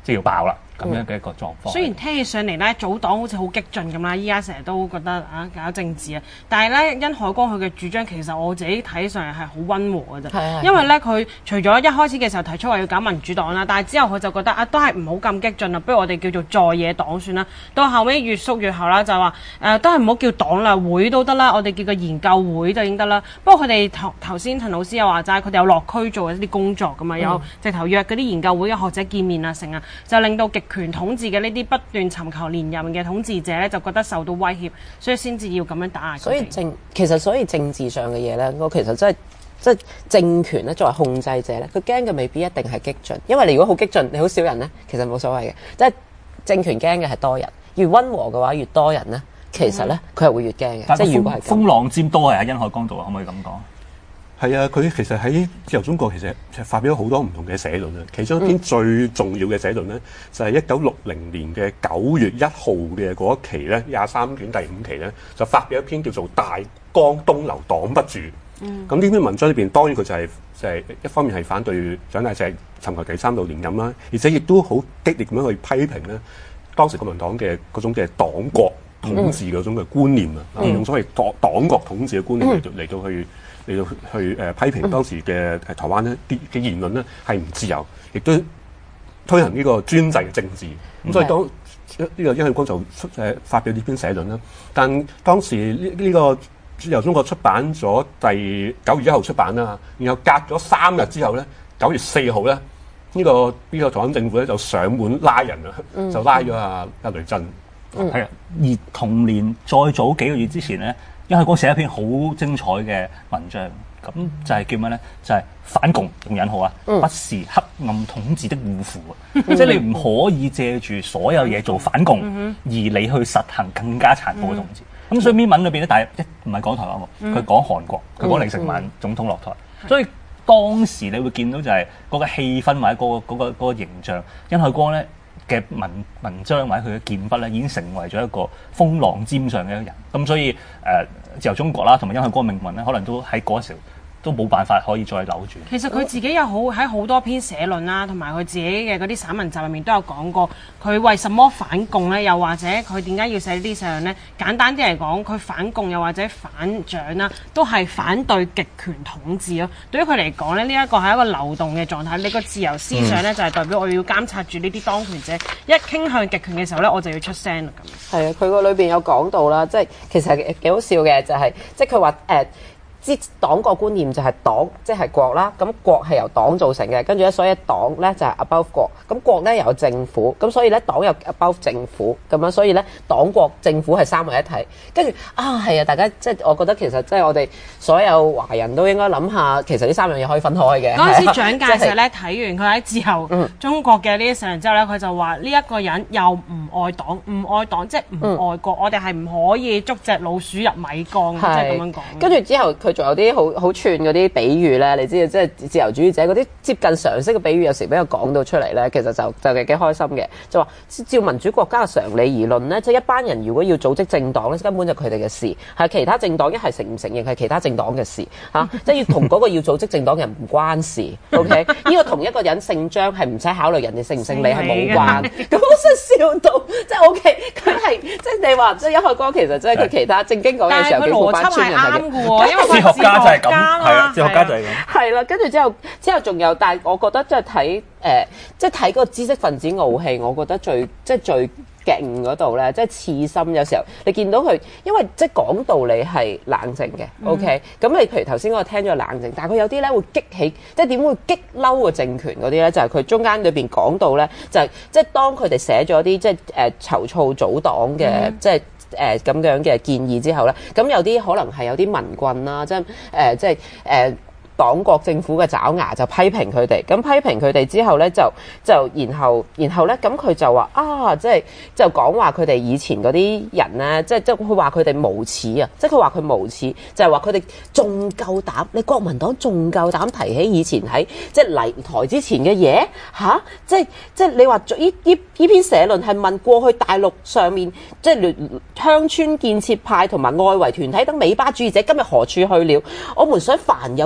即係要爆啦咁樣嘅一個狀況。 雖然聽起上嚟咧，組黨好似好激進咁啦，依家成日都覺得啊搞政治啊，但係咧，殷海光佢嘅主張其實我自己睇上嚟係好溫和嘅啫。 係因為咧佢除咗一開始嘅時候提出話要搞民主黨啦，但係之後佢就覺得啊都係唔好咁激進啦，不如我哋叫做在野黨算啦。到後尾越縮越後啦，就話誒、呃、都係唔好叫黨啦，會都得啦，我哋叫個研究會就已經得啦。不過佢哋頭頭先陳老師又話齋，佢哋有落區做一啲工作噶嘛，嗯、有直頭約嗰啲研究會嘅學者見面啊，成啊，就令到極權統治嘅呢啲不斷尋求連任嘅統治者咧，就覺得受到威脅，所以先至要咁樣打壓佢哋。 所以政其實所以政治上嘅嘢咧，我其實真係即係政權咧，作為控制者咧，佢驚嘅未必一定係激進，因為你如果好激進，你好少人咧，其實冇所謂嘅。即係政權驚嘅係多人，越溫和嘅話，越多人咧，其實咧佢係會越驚嘅。即係如果係風浪尖都係喺殷海光度啊，可唔可以咁講？ 係啊，佢其實喺自由中國其實係發表咗好多唔同嘅社論啊。其中一篇最重要嘅社論咧，嗯、就係一九六零年嘅九月一號嘅嗰一期咧，廿三卷第五期咧，就發表一篇叫做《大江東流擋不住》。咁呢篇文章裏邊，當然佢就係、是、就係、是、一方面係反對蔣介石尋求第三度連任啦，而且亦都好激烈咁樣去批評咧當時國民黨嘅嗰種嘅黨國統治嗰種嘅觀念啊，嗯、用所謂黨黨國統治嘅觀念嚟到嚟到去。嚟到去誒、呃、批評當時嘅誒台灣咧啲嘅言論咧係唔自由，亦都推行呢個專制嘅政治。咁、嗯、所以當呢、這個殷海光就出誒、呃、發表呢篇社論啦。但當時呢呢、這個由中國出版咗第九月一號出版啦，然後隔咗三日之後咧，九月四號咧，呢、這個呢、這個台灣政府咧就上門拉人啊，嗯、就拉咗阿阿雷震。 係啊、嗯，而同年再早幾個月之前咧。殷海光寫一篇好精彩嘅文章，咁就係叫咩咧？就係、是、反共用引號啊，嗯、不是黑暗統治的護符啊！嗯、即係你唔可以借住所有嘢做反共，嗯、而你去實行更加殘暴嘅統治。咁、嗯、所以篇文裏邊咧，但係一唔係講台灣喎，佢講韓國，佢講李承晚總統落台，嗯、所以當時你會見到就係嗰個氣氛或者嗰、那個嗰、那個嗰、那個形象，殷海光咧嘅文文章或者佢嘅劍筆咧，已經成為咗一個風浪尖上嘅一個人。咁所以誒、呃，自由中國啦，同埋殷海光命運咧，可能都喺嗰時候都冇辦法可以再扭轉。 其實佢自己有好喺好多篇社論啦，同埋佢自己嘅嗰啲散文集入面都有講過，佢為什麼反共咧？又或者佢點解要寫呢啲社論咧？簡單啲嚟講，佢反共又或者反蔣啦，都係反對極權統治咯。對於佢嚟講咧，呢、這、一個係一個流動嘅狀態。你個自由思想咧，嗯、就係代表我要監察住呢啲當權者，一傾向極權嘅時候咧，我就要出聲啦咁。 係啊，佢個裏邊有講到啦，即係其實係幾好笑嘅，就係、是、即係佢話誒。呃之黨國觀念就係黨，即係國啦。咁國係由黨造成嘅，跟住咧，所以黨咧就係 above 國。咁國咧有政府，咁所以咧黨有 above 政府咁樣，所以咧黨國政府係三位一體。跟住啊，係啊，大家即係我覺得其實即係我哋所有華人都應該諗下，其實呢三樣嘢可以分開嘅。 嗰陣時蔣介石咧睇完佢喺自由中國嘅呢啲社論之後咧，佢就話呢一個人又唔愛黨，唔愛黨即係唔愛國，嗯、我哋係唔可以捉隻老鼠入米缸，即係咁樣講。跟住之後佢仲有啲好好串嗰啲比喻咧，你知道即係自由主義者嗰啲接近常識嘅比喻，有時俾佢講到出嚟咧，其實就就係幾開心嘅。就話照民主國家嘅常理而論咧，即係一班人如果要組織政黨咧，根本就佢哋嘅事，係其他政黨一係承唔承認係其他政黨嘅事嚇、啊，即係要同嗰個要組織政黨嘅人唔關事。OK，呢個同一個人姓張係唔使考慮人哋姓唔姓李係冇關。咁我真笑到即係 OK，佢係即係你話即係殷海光其實即係佢其他正經講嘅時候，佢邏輯係啱嘅喎，因為哲學家就係咁，係啊，哲學家就係咁。 係啦，跟住之後之後仲有，但係我覺得即係睇誒，即係睇嗰個知識分子傲氣，我覺得最即係最勁嗰度咧，即係刺心。有時候你見到佢，因為即係講道理係冷靜嘅、嗯、，OK。咁你譬如頭先我聽咗冷靜，但係佢有啲咧會激起，即係點會激嬲個政權嗰啲咧？就係、是、佢中間裏邊講到咧，就係、是、即係當佢哋寫咗啲即係誒籌措組黨嘅，嗯、即係。誒咁、呃、樣嘅建議之後咧，咁有啲可能係有啲民棍啦，即係誒、呃、即係誒。呃黨國政府嘅爪牙就批評佢哋，咁批評佢哋之後咧，就就然後然後咧，咁佢就話啊，即係就講話佢哋以前嗰啲人咧，即係即係佢話佢哋無恥啊，即係佢話佢無恥，就係話佢哋仲夠膽，你國民黨仲夠膽提起以前喺即係嚟台之前嘅嘢吓，即係即係你話依依依篇社論係問過去大陸上面即係鄉村建設派同埋外圍團體等尾巴主義者今日何處去了？我們想凡有政治上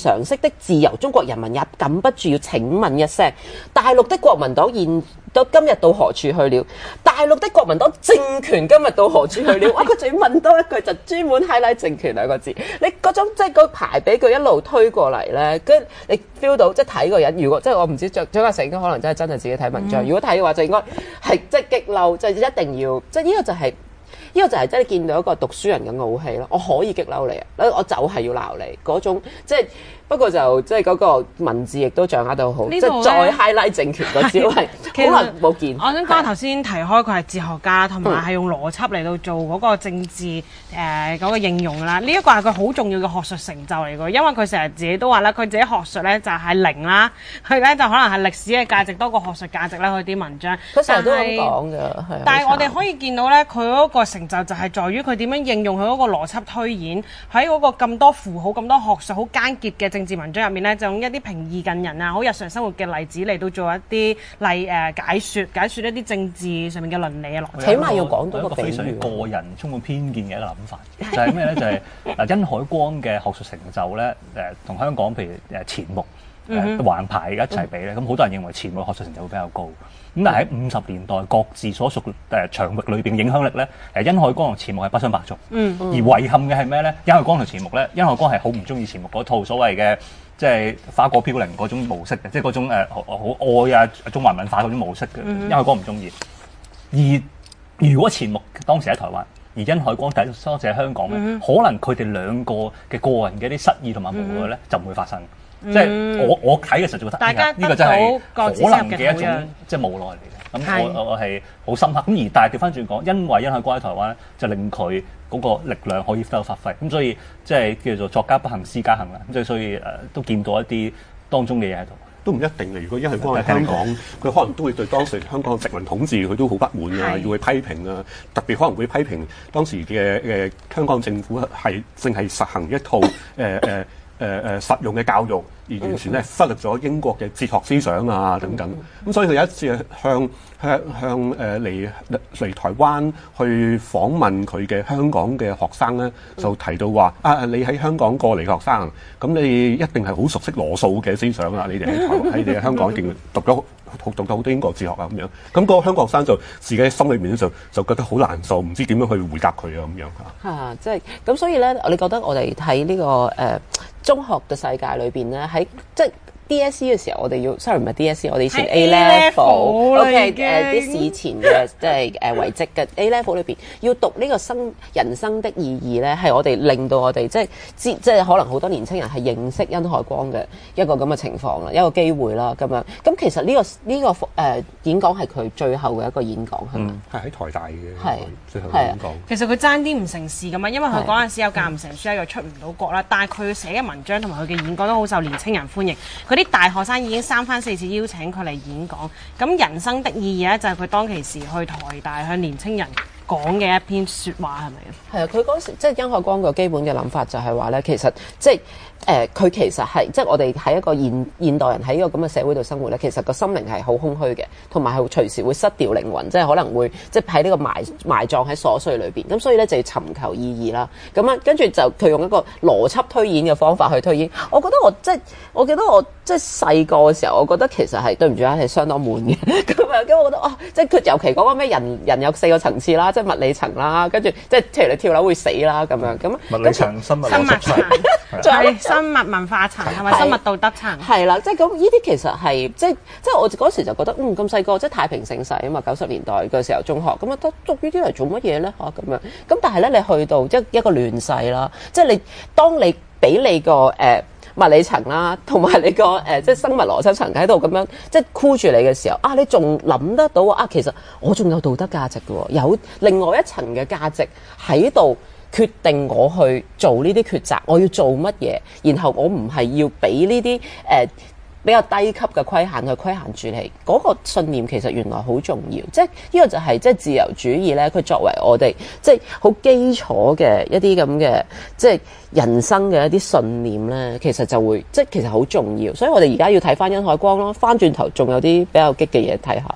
常識的自由中國人民也禁不住要請問一聲：大陸的國民黨現到今日到何處去了？大陸的國民黨政權今日到何處去了？哇！佢仲要問多一句，就專門 highlight 政權兩個字。你嗰種即係個排比佢一路推過嚟咧，跟你 feel 到即係睇個人。如果即係我唔知張張家成應該可能真係真係自己睇文章。嗯、如果睇嘅話，就應該係即係激嬲，就一定要即係呢個就係、是。呢個就係真係見到一個讀書人嘅傲氣咯，我可以激嬲你啊，我就係要鬧你嗰種，即係不過就即係嗰個文字亦都掌握到好，即係再 highlight 政權嗰招係好難冇見。 我想講頭先提開佢係哲學家，同埋係用邏輯嚟到做嗰個政治誒嗰、呃嗰個應用啦。呢、這、一個係佢好重要嘅學術成就嚟㗎，因為佢成日自己都話啦，佢自己學術咧就係零啦，佢咧就可能係歷史嘅價值多過學術價值啦。佢啲文章， 佢成日都咁講㗎，係。 但係我哋可以見到咧，佢嗰個成就就係在於佢點樣應用佢嗰個邏輯推演喺嗰個咁多符號、咁多學術好艱澀嘅政治文章入面咧，就用一啲平易近人啊、好日常生活嘅例子嚟到做一啲例誒解説、解説一啲政治上面嘅倫理啊邏輯。 起碼要講到個比喻。 非常個人充滿偏見嘅一個諗法，就係咩咧？就係嗱，殷海光嘅學術成就咧，誒同香港譬如誒錢穆誒橫排一齊比咧，咁好多人認為錢穆學術成就會比較高。咁但係喺五十年代各自所屬誒場域裏邊影響力咧，誒殷海光同錢穆係不相伯仲。嗯嗯、而遺憾嘅係咩咧？殷海光同錢穆咧，殷海光係好唔中意錢穆嗰套所謂嘅即係花果飄零嗰種模式嘅，即係嗰種誒好、呃、愛啊中華文化嗰種模式嘅。殷、嗯、海光唔中意。而如果錢穆當時喺台灣，而殷海光第當時喺香港咧，嗯、可能佢哋兩個嘅個人嘅啲失意同埋無奈咧，就唔會發生。嗯、即係我我睇嘅時候就覺得，大家呢個真係可能嘅一種即係無奈嚟嘅。咁我我係好深刻。咁而但係調翻轉講，因為殷海光喺台灣咧，就令佢嗰個力量可以得到發揮。咁所以即係叫做作家不幸詩家幸啦。咁即係所以誒、呃、都見到一啲當中嘅嘢喺度。 都唔一定嘅。如果殷海光喺香港，佢可能都會對當時香港嘅殖民統治佢都好不滿啊，要去批評啊。特別可能會批評當時嘅誒、呃、香港政府係淨係實行一套誒誒。呃呃誒誒、呃、實用嘅教育，而完全咧忽略咗英國嘅哲學思想啊等等。咁、嗯、所以佢有一次向向向誒嚟嚟台灣去訪問佢嘅香港嘅學生咧，就提到話：啊，你喺香港過嚟嘅學生，咁你一定係好熟悉羅素嘅思想啊！你哋喺台灣喺你喺香港一定讀咗讀讀咗好多英國哲學啊咁樣。咁、那、嗰個香港學生就自己喺心裏面就就覺得好難受，唔知點樣去回答佢啊咁樣嚇。 嚇，即係咁，所以咧，你覺得我哋睇呢個誒？呃中學嘅世界裏邊咧，喺即係 D S E 嘅時候，我哋要 sorry 唔係 D S E， 我哋以前 A level，OK 誒啲事前嘅即係誒遺跡嘅 A level 裏邊，要讀呢個生人生的意義咧，係我哋令到我哋即係知即係可能好多年青人係認識殷海光嘅一個咁嘅情況啦，一個機會啦咁樣。咁其實呢、呢個呢、呢個誒、呃、演講係佢最後嘅一個演講係咪？ 係喺、嗯、台大嘅， 係最後嘅演講。 其實佢爭啲唔成事㗎嘛，因為佢嗰陣時有教唔成書，又出唔到國啦。但係佢寫嘅文章同埋佢嘅演講都好受年青人歡迎。佢啲大學生已經三番四次邀請佢嚟演講。咁人生的意義咧，就係佢當其時去台大向年青人講嘅一篇説話，係咪啊？係啊， 佢嗰時即係殷海光個基本嘅諗法就係話咧，其實即係誒，佢、呃、其實係即係我哋喺一個現現代人喺呢個咁嘅社會度生活咧，其實個心靈係好空虛嘅，同埋係隨時會失掉靈魂，即係可能會即係喺呢個埋埋葬喺瑣碎裏邊。咁所以咧就要尋求意義啦。咁啊，跟住就佢用一個邏輯推演嘅方法去推演。我覺得我即係我記得我即係細個嘅時候，我覺得其實係對唔住啊，係相當悶嘅。咁啊，咁我覺得哦，即係佢尤其講緊咩人人有四個層次啦，即係物理層啦，跟住即係譬如你跳樓會死啦咁樣。咁物理層、生物生物層，仲有生物文化層同埋生物道德層。係啦，即係咁呢啲其實係即係即係我嗰時就覺得嗯咁細個即係太平盛世啊嘛，九十年代嘅時候中學咁啊，得讀呢啲嚟做乜嘢咧嚇咁樣？咁但係咧你去到一一個亂世啦，即係你當你俾你個誒。呃物理層啦，同埋你個誒、呃、即係生物邏輯層喺度咁樣即係箍住你嘅時候，啊你仲諗得到啊？其實我仲有道德價值嘅喎，有另外一層嘅價值喺度決定我去做呢啲抉擇，我要做乜嘢，然後我唔係要俾呢啲誒比較低級嘅規限去規限住你，嗰、那個信念其實原來好重要，即係呢個就係、是、即係自由主義咧，佢作為我哋即係好基礎嘅一啲咁嘅即係人生嘅一啲信念咧，其實就會即係其實好重要，所以我哋而家要睇翻殷海光咯，翻轉頭仲有啲比較激嘅嘢睇下。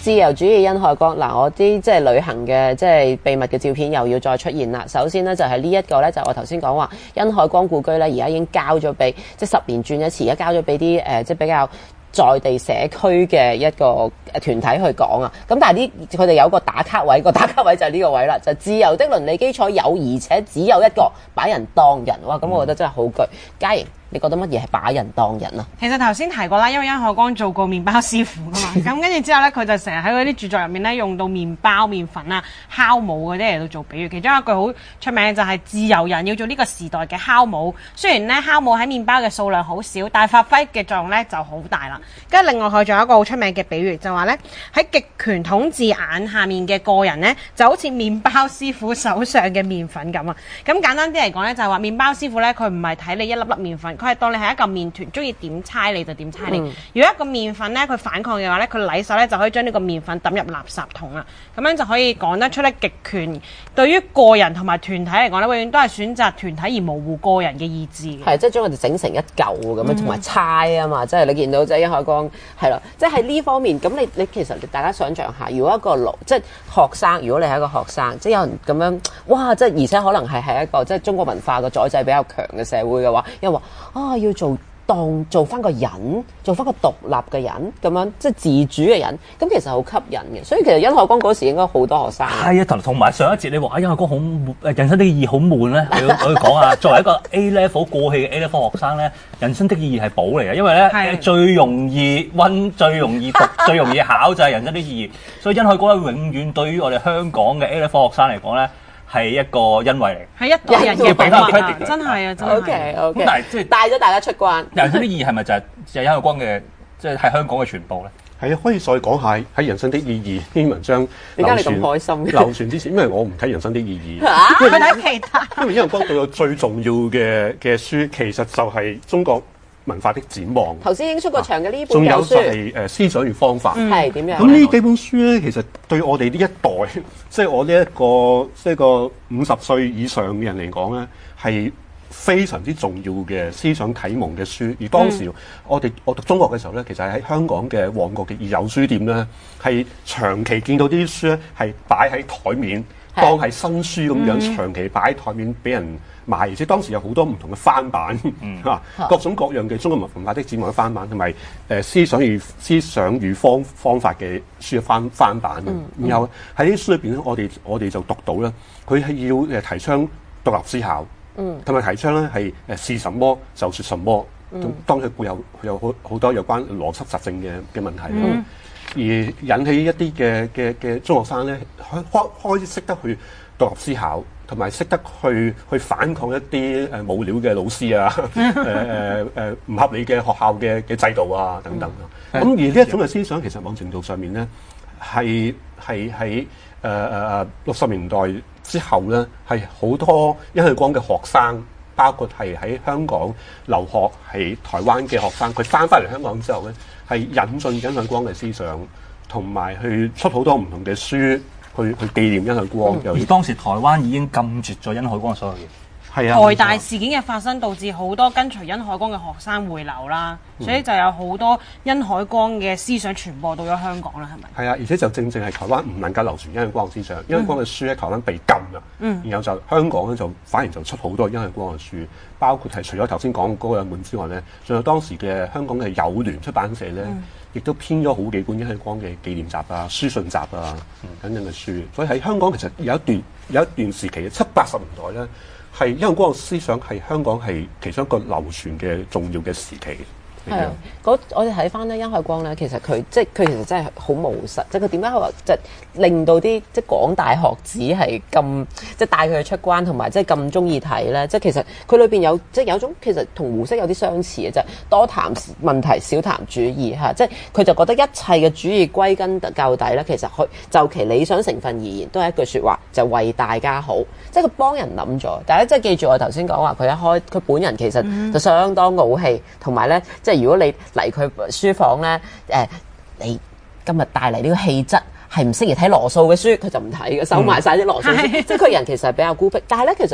自由主義殷海光嗱，我啲即係旅行嘅即係秘密嘅照片又要再出現啦。首先呢，就係呢一個呢，就我頭先講話殷海光故居呢，而家已經交咗俾即係十年轉一次，而家交咗俾啲誒即係比較在地社區嘅一個團體去講啊。咁但係呢，佢哋有個打卡位，個打卡位就係呢個位啦，就係、自由的倫理基礎有，而且只有一個，把人當人。哇！咁我覺得真係好句。嘉瑩，你覺得乜嘢係把人當人啊？ 其實頭先提過啦，因為殷海光做過麵包師傅噶嘛，咁跟住之後咧，佢就成日喺嗰啲著作入面咧用到麵包、麵粉啊、酵母嗰啲嚟到做比喻。其中一句好出名嘅就係自由人要做呢個時代嘅酵母。雖然咧酵母喺麵包嘅數量好少，但係發揮嘅作用咧就好大啦。跟住另外佢仲有一個好出名嘅比喻，就話咧喺極權統治眼下面嘅個人咧，就好似麵包師傅手上嘅麵粉咁啊。咁簡單啲嚟講咧，就係話麵包師傅咧，佢唔係睇你一粒粒麵粉，佢係當你係一嚿麵團，中意點猜你就點猜你。嗯、如果一個麵粉咧佢反抗嘅話咧，佢禮手咧就可以將呢個麵粉抌入垃圾桶啦。咁樣就可以講得出咧極權對於個人同埋團體嚟講咧，永遠都係選擇團體而模糊個人嘅意志嘅。係， 即係將佢哋整成一嚿咁樣，同埋猜啊嘛。即係你見到即係殷海光係啦，即係喺呢方面咁你你其實大家想象下，如果一個老即係學生，如果你係一個學生，即係有人咁樣哇，即係而且可能係喺一個即係中國文化個宰制比較強嘅社會嘅話，因為話啊要做當做翻個人，做翻個獨立嘅人咁樣，即係自主嘅人，咁其實好吸引嘅。所以其實殷海光嗰時應該好多學生。 係啊，同同埋上一節你話啊，殷海光好人生的意義好悶咧，我要我要講啊。作為一個 A level 過氣嘅 A level 學生咧，人生的意義係寶嚟嘅，因為咧最容易温、最容易讀、最容易考就係人生的意義。所以殷海光咧，永遠對於我哋香港嘅 A level 學生嚟講咧，係一個恩惠嚟， 係一代人嘅寶物啊！真係啊，真係。 O K O K。 咁但係即係帶咗大家出關。 人生的意義係咪就係就係殷海光嘅，即係喺香港嘅傳播咧？ 係啊，可以再講下喺《人生的意義》呢篇文章流傳。點解你咁開心？ 流傳之前，因為我唔睇《人生的意義》， 佢睇其他。 因為殷海光對我最重要嘅嘅書，其實就係中國文化的展望。 頭先已經出過場嘅呢本仲有就係係誒思想與方法。 係點樣？ 咁呢幾本書咧，其實對我哋呢一代，即係我呢一個即係個五十歲以上嘅人嚟講咧，係非常之重要嘅思想啟蒙嘅書。而當時我哋我讀中學嘅時候咧，其實喺香港嘅旺角嘅二友書店咧，係長期見到啲書咧係擺喺台面，當係新書咁樣長期擺喺台面俾人賣，而且當時有好多唔同嘅翻版，嚇、嗯、各種各樣嘅中國文化的展望嘅翻版，同埋誒思想與思想與方方法嘅書嘅翻翻版。嗯嗯、然後喺啲書裏邊咧，我哋我哋就讀到咧，佢係要誒提倡獨立思考，同埋、嗯、提倡咧係誒是什麼就説什麼。嗯、當佢會有有好好多有關邏輯實證嘅嘅問題，嗯、而引起一啲嘅嘅嘅中學生咧開開開始識得去獨立思考。同埋識得去去反抗一啲誒無聊嘅老師啊，誒誒誒唔合理嘅學校嘅嘅制度啊等等。咁、嗯、而呢一種嘅思想，其實某程度上面咧，係係喺誒誒六十年代之後咧，係好多殷海光嘅學生，包括係喺香港留學喺台灣嘅學生，佢翻返嚟香港之後咧，係引進殷海光嘅思想，同埋去出好多唔同嘅書。去去紀念殷海光， 嗯、而當時台灣已經禁絕咗殷海光嘅所有嘢。 係啊， 台大事件嘅發生導致好多跟隨殷海光嘅學生回流啦，嗯、所以就有好多殷海光嘅思想傳播到咗香港啦，係咪？ 係啊，而且就正正係台灣唔能夠流傳殷海光嘅思想，殷海光嘅書喺台灣被禁啊。嗯。然後就香港咧就反而就出好多殷海光嘅書，包括係除咗頭先講嗰兩本之外咧，仲有當時嘅香港嘅友聯出版社咧。嗯亦都編咗好幾本殷海光嘅紀念集啊、書信集啊等等嘅書，所以喺香港其實有一段有一段時期，七八十年代咧，係殷海光嘅思想係香港係其中一個流傳嘅重要嘅時期。 係啊，我哋睇翻咧殷海光咧，其實佢即係佢其實真係好務實，即係佢點解話即係令到啲即係廣大學子係咁即係帶佢去出關，同埋即係咁中意睇咧？即係其實佢裏邊有即係有種其實同胡適有啲相似嘅，就係多談問題少談主義嚇，即係佢就覺得一切嘅主義歸根究底咧，其實佢就其理想成分而言，都係一句説話，就係為大家好，即係佢幫人諗咗。大家即係記住我頭先講話，佢一開佢本人其實就相當傲氣，同埋咧即係。如果你嚟佢書房咧，誒、呃，你今日帶嚟呢個氣質係唔適宜睇羅素嘅書，佢就唔睇嘅，收埋晒啲羅素書。嗯、即係佢人其實係比較孤僻，但係咧其實佢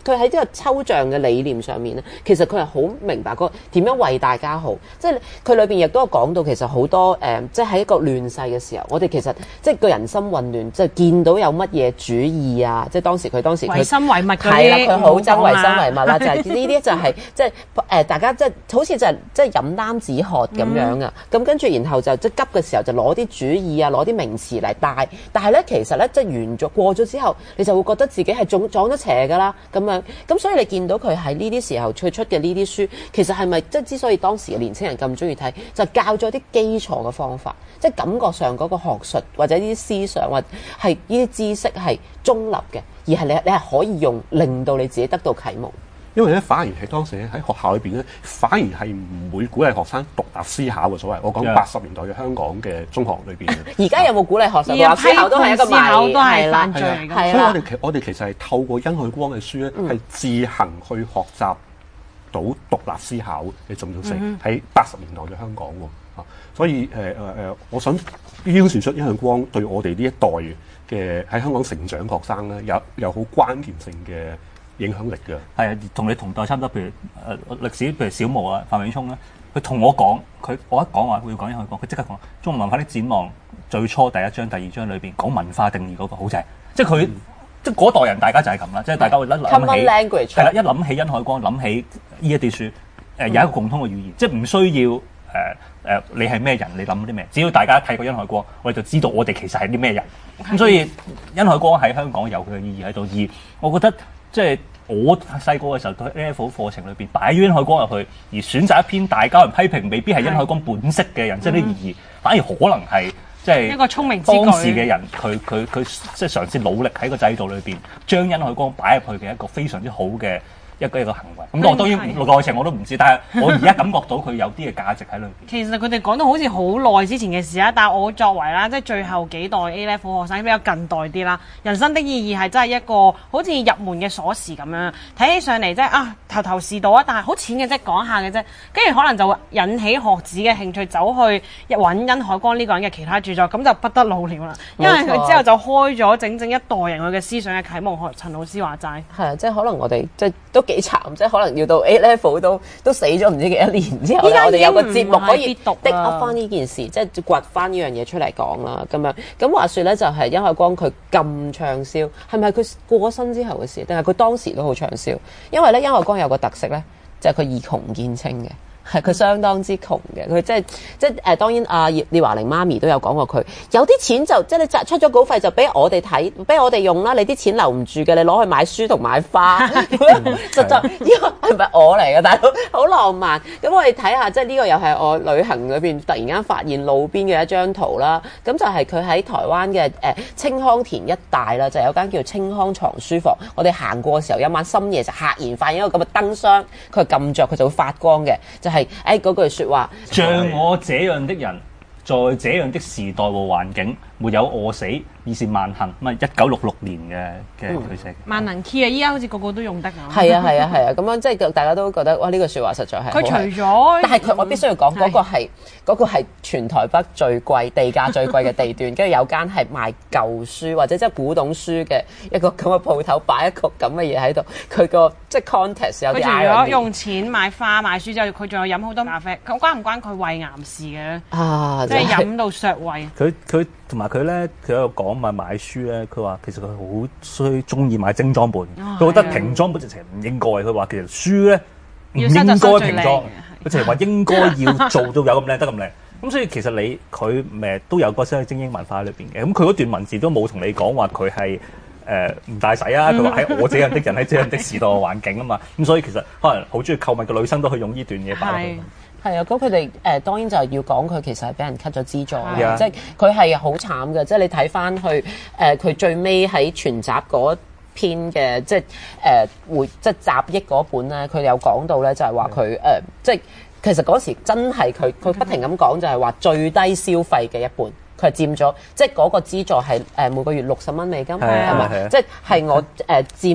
佢喺呢個抽象嘅理念上面咧，其實佢係好明白個點樣為大家好。即係佢裏邊亦都有講到，其實好多誒、呃，即係喺一個亂世嘅時候，我哋其實即係個人心混亂，即係見到有乜嘢主義啊，即係當時佢當時佢唯心唯物嗰啲， 係啦，佢好憎唯心唯物啦，就係呢啲就係即係誒大家即係好似就係即係飲擔止渴咁樣啊。咁、嗯、跟住然後就即係急嘅時候就攞啲主義啊，攞啲名詞嚟帶。但係咧其實咧即係完咗過咗之後，你就會覺得自己係撞撞咗邪㗎啦咁樣。咁所以你見到佢喺呢啲時候推出嘅呢啲書，其實係咪即係之所以當時嘅年青人咁中意睇，就教咗啲基礎嘅方法，即係感覺上嗰個學術或者呢啲思想或係呢啲知識係中立嘅，而係你你係可以用令到你自己得到啟蒙。 因為咧，反而係當時喺學校裏邊咧，反而係唔會鼓勵學生獨立思考嘅所謂。我講八十年代嘅香港嘅中學裏邊， 而家有冇鼓勵學生獨立思考都係一個謎， 都係犯罪嚟嘅。 所以我哋其我哋其實係透過殷海光嘅書咧，係、嗯、自行去學習到獨立思考嘅重要性喺八十年代嘅香港喎。啊，所以誒誒誒，我想標示出殷海光對我哋呢一代嘅喺香港成長學生咧，有有好關鍵性嘅影響力嘅。 係啊，同你同代差唔多，譬如誒、呃、歷史，譬如小毛啊、范永聰咧，佢同我講，佢我一講話會講殷海光，佢即刻講中國文化的展望最初第一章、第二章裏邊講文化定義嗰個好正，即係佢、嗯、即係嗰代人大家就係咁啦，即係大家會一諗起係啦，一諗起殷海光，諗起呢一啲書，誒、呃、有一個共通嘅語言，嗯、即係唔需要。誒誒、呃呃，你係咩人？你諗啲咩？只要大家睇過殷海光，我哋就知道我哋其實係啲咩人。咁的所以殷海光喺香港有佢嘅意義喺度。而我覺得即係我細個嘅時候，喺 A Level 課程裏邊擺咗殷海光入去，而選擇一篇大家人批評未必係殷海光本色嘅人，的即係啲意義，反而可能係即係一個聰明之舉。 當時嘅人，佢佢佢即係嘗試努力喺個制度裏邊，將殷海光擺入去嘅一個非常之好嘅。一個一個行為，咁我當然內情我都唔知，但係我而家感覺到佢有啲嘅價值喺裏邊。 其實佢哋講到好似好耐之前嘅事啦，但係我作為啦，即係最後幾代 A Level 學生比較近代啲啦，人生的意義係真係一個好似入門嘅鎖匙咁樣，睇起上嚟即係啊頭頭是道啊，但係好淺嘅啫，講下嘅啫，跟住可能就會引起學子嘅興趣，走去揾殷海光呢個人嘅其他著作，咁就不得了了啦。因為佢之後就開咗整整一代人佢嘅思想嘅啟蒙，學陳老師話齋。係啊，即係可能我哋即係都幾慘，即係可能要到 A Level 都都死咗唔知幾多年之後，我哋有個節目可以的噏翻呢件事，即係掘翻呢樣嘢出嚟講啦。咁樣咁話說咧，就係殷海光佢咁暢銷，係咪佢過咗身之後嘅事，定係佢當時都好暢銷？因為咧，殷海光有個特色咧，就係佢以窮見稱嘅。係佢相當之窮嘅，佢即係即係誒、呃、當然阿葉列華玲媽咪都有講過，佢有啲錢就即係你出咗稿費就俾我哋睇，俾我哋用啦。你啲錢留唔住嘅，你攞去買書同買花。實在呢個係咪我嚟嘅大佬？好浪漫。咁我哋睇下，即係呢個又係我旅行裏邊突然間發現路邊嘅一張圖啦。咁就係佢喺台灣嘅誒、呃、青康田一帶啦，就有間叫青康藏書房。我哋行過嘅時候，有晚深夜就赫然發現一個咁嘅燈箱，佢係撳着佢就會發光嘅，就係、是。誒嗰句説話， 像我這樣的人，在這樣的時代和環境，沒有餓死，而是萬幸。咁啊，一九六六年嘅嘅佢寫嘅萬能 key 啊！依家好似個個都用得啊。 係啊係啊係啊！咁樣即係大家都覺得哇！呢句説話實在係佢除咗， 但係佢我必須要講嗰個係嗰個係全台北最貴地價最貴嘅地段，跟住有間係賣舊書或者即係古董書嘅一個咁嘅鋪頭，擺一個咁嘅嘢喺度，佢個即係 context 有啲。佢除咗用錢買花買書之後，佢仲有飲好多咖啡。咁關唔關佢胃癌事嘅咧？ 啊！ 即係飲到削胃。 佢佢同埋佢咧，佢喺度講買買書咧，佢話其實佢好需中意買精裝本，佢、哦、覺得平裝本直情唔應該。佢話其實書咧唔應該平裝，佢直情話應該要做到有咁靚得咁靚。咁所以其實你佢誒都有個新嘅精英文化喺裏邊嘅。咁佢嗰段文字都冇同你講話佢係誒唔大使啊。佢話喺我這樣的人喺這樣的時代嘅環境啊嘛。咁所以其實可能好中意購物嘅女生都可以用呢段嘢擺落去。 係啊，咁佢哋誒當然就係要講佢其實係俾人 cut 咗資助嘅，即係佢係好慘嘅。即係你睇翻去誒，佢、呃、最尾喺全集嗰篇嘅即係誒會即係集益嗰本咧，佢有講到咧，就係話佢誒即係其實嗰時真係佢佢不停咁講，就係話最低消費嘅一半。佢係佔咗，即係嗰個資助係誒每個月六十蚊美金，係嘛？即係係我誒佔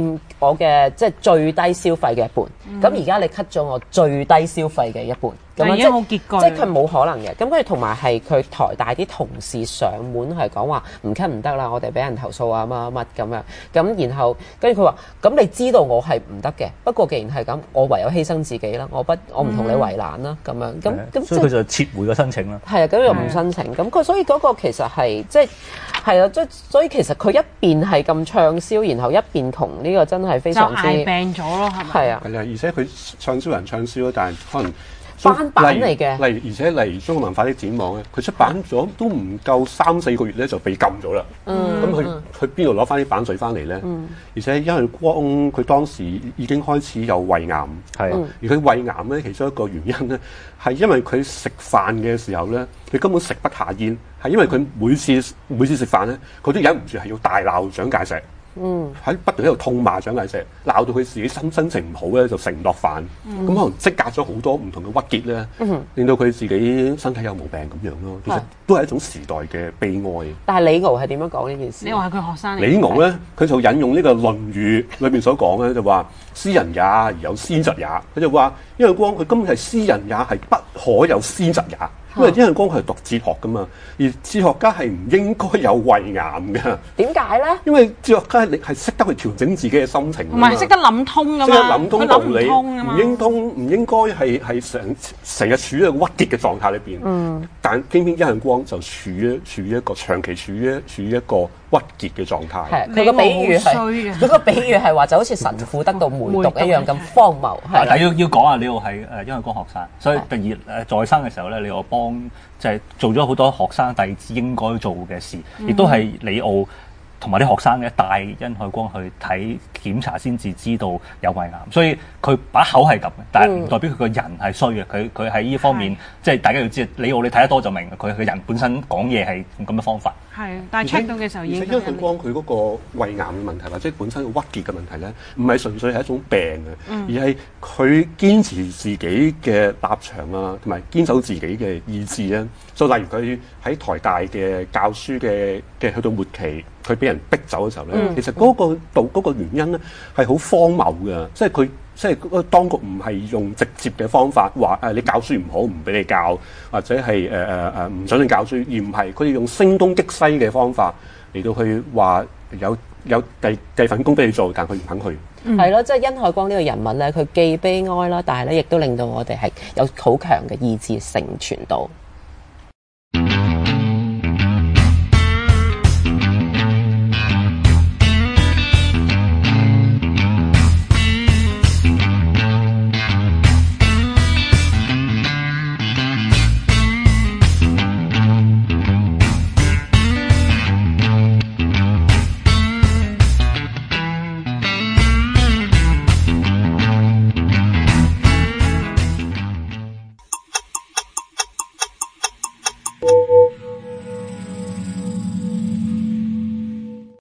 我嘅即係最低消費嘅一半。咁而家你 cut 咗我最低消費嘅一半，咁樣已經好拮據， 即係佢冇可能嘅。咁跟住同埋係佢台大啲同事上門係講話唔 cut 唔得啦，我哋俾人投訴啊乜乜咁樣。咁然後跟住佢話：咁你知道我係唔得嘅，不過既然係咁，我唯有犧牲自己啦，我不我唔同你為難啦咁樣。咁咁所以佢就撤回個申請啦。 係啊，咁又唔申請，咁佢所以嗰個其實係即係係啊，即係所以其實佢一邊係咁暢銷，然後一邊同呢個真係非就常之捱病咗咯，係咪？ 係啊， 係啊，而且佢暢銷人暢銷，但係可能翻版嚟嘅。 例如而且例如中國文化的展望咧，佢出版咗都唔夠三四個月咧就被禁咗啦。咁佢佢邊度攞翻啲版稅翻嚟咧？ 嗯而且因為光佢當時已經開始有胃癌， 係嗯而佢胃癌咧其中一個原因咧係因為佢食飯嘅時候咧，佢根本食不下咽，係因為佢每次每次食飯咧，佢都忍唔住係要大鬧蔣介石。 嗯， 喺不斷喺度痛罵蔣介石，鬧到佢自己心心情唔好咧，就食唔落飯。咁、 嗯、 可能積壓咗好多唔同嘅鬱結咧，嗯、令到佢自己身體有毛病咁樣咯。其實都係一種時代嘅悲哀。 但係李敖係點樣講呢件事？ 你話係佢學生嚟？ 李敖咧，佢就引用呢個《論語》裏邊所講咧，就話斯人也而有斯疾也。佢就話殷向光佢根本係斯人也，係不可有斯疾也。因為殷向光佢係讀哲學噶嘛，而哲學家係唔應該有胃癌嘅。 點解咧？ 因為哲學家係係識得去調整自己嘅心情， 唔係識得諗通噶嘛， 識得諗通道理， 唔應通唔應該係係成成日處於一個鬱結嘅狀態裏邊。嗯，但偏偏殷向光就處於處於一個長期處於處於一個鬱結嘅狀態。 係佢個比喻係佢個比喻係話就好似神父得到梅毒一樣咁荒謬。係， 但要要講下李敖係誒殷向光學生，所以第二誒在生嘅時候咧，李敖幫就係做咗好多學生弟子應該做嘅事，亦都係李敖同埋啲學生咧帶殷向光去睇檢查先至知道有胃癌，所以佢把口係咁嘅，但係唔代表佢個人係衰嘅。佢佢喺呢方面，即係大家要知，李敖你睇得多就明，佢佢人本身講嘢係咁嘅方法。 係，但係 check 到嘅時候已經。 而且殷向光佢嗰個胃癌嘅問題，或者本身嘅鬱結嘅問題咧，唔係純粹係一種病嘅，嗯、而係佢堅持自己嘅立場啊，同埋堅守自己嘅意志咧。就例如佢喺台大嘅教書嘅嘅去到末期，佢俾人逼走嘅時候咧，嗯、其實嗰個道嗰個原因咧係好荒謬嘅，即係佢即係嗰個當局唔係用直接嘅方法話誒你教書唔好唔俾你教，或者係誒誒誒唔想你教書，而唔係佢哋用聲東擊西嘅方法嚟到去話有有第第份工俾你做，但佢唔肯去。 係咯、嗯，即係殷海光呢個人物咧，佢既悲哀啦，但係咧亦都令到我哋係有好強嘅意志承傳到。 you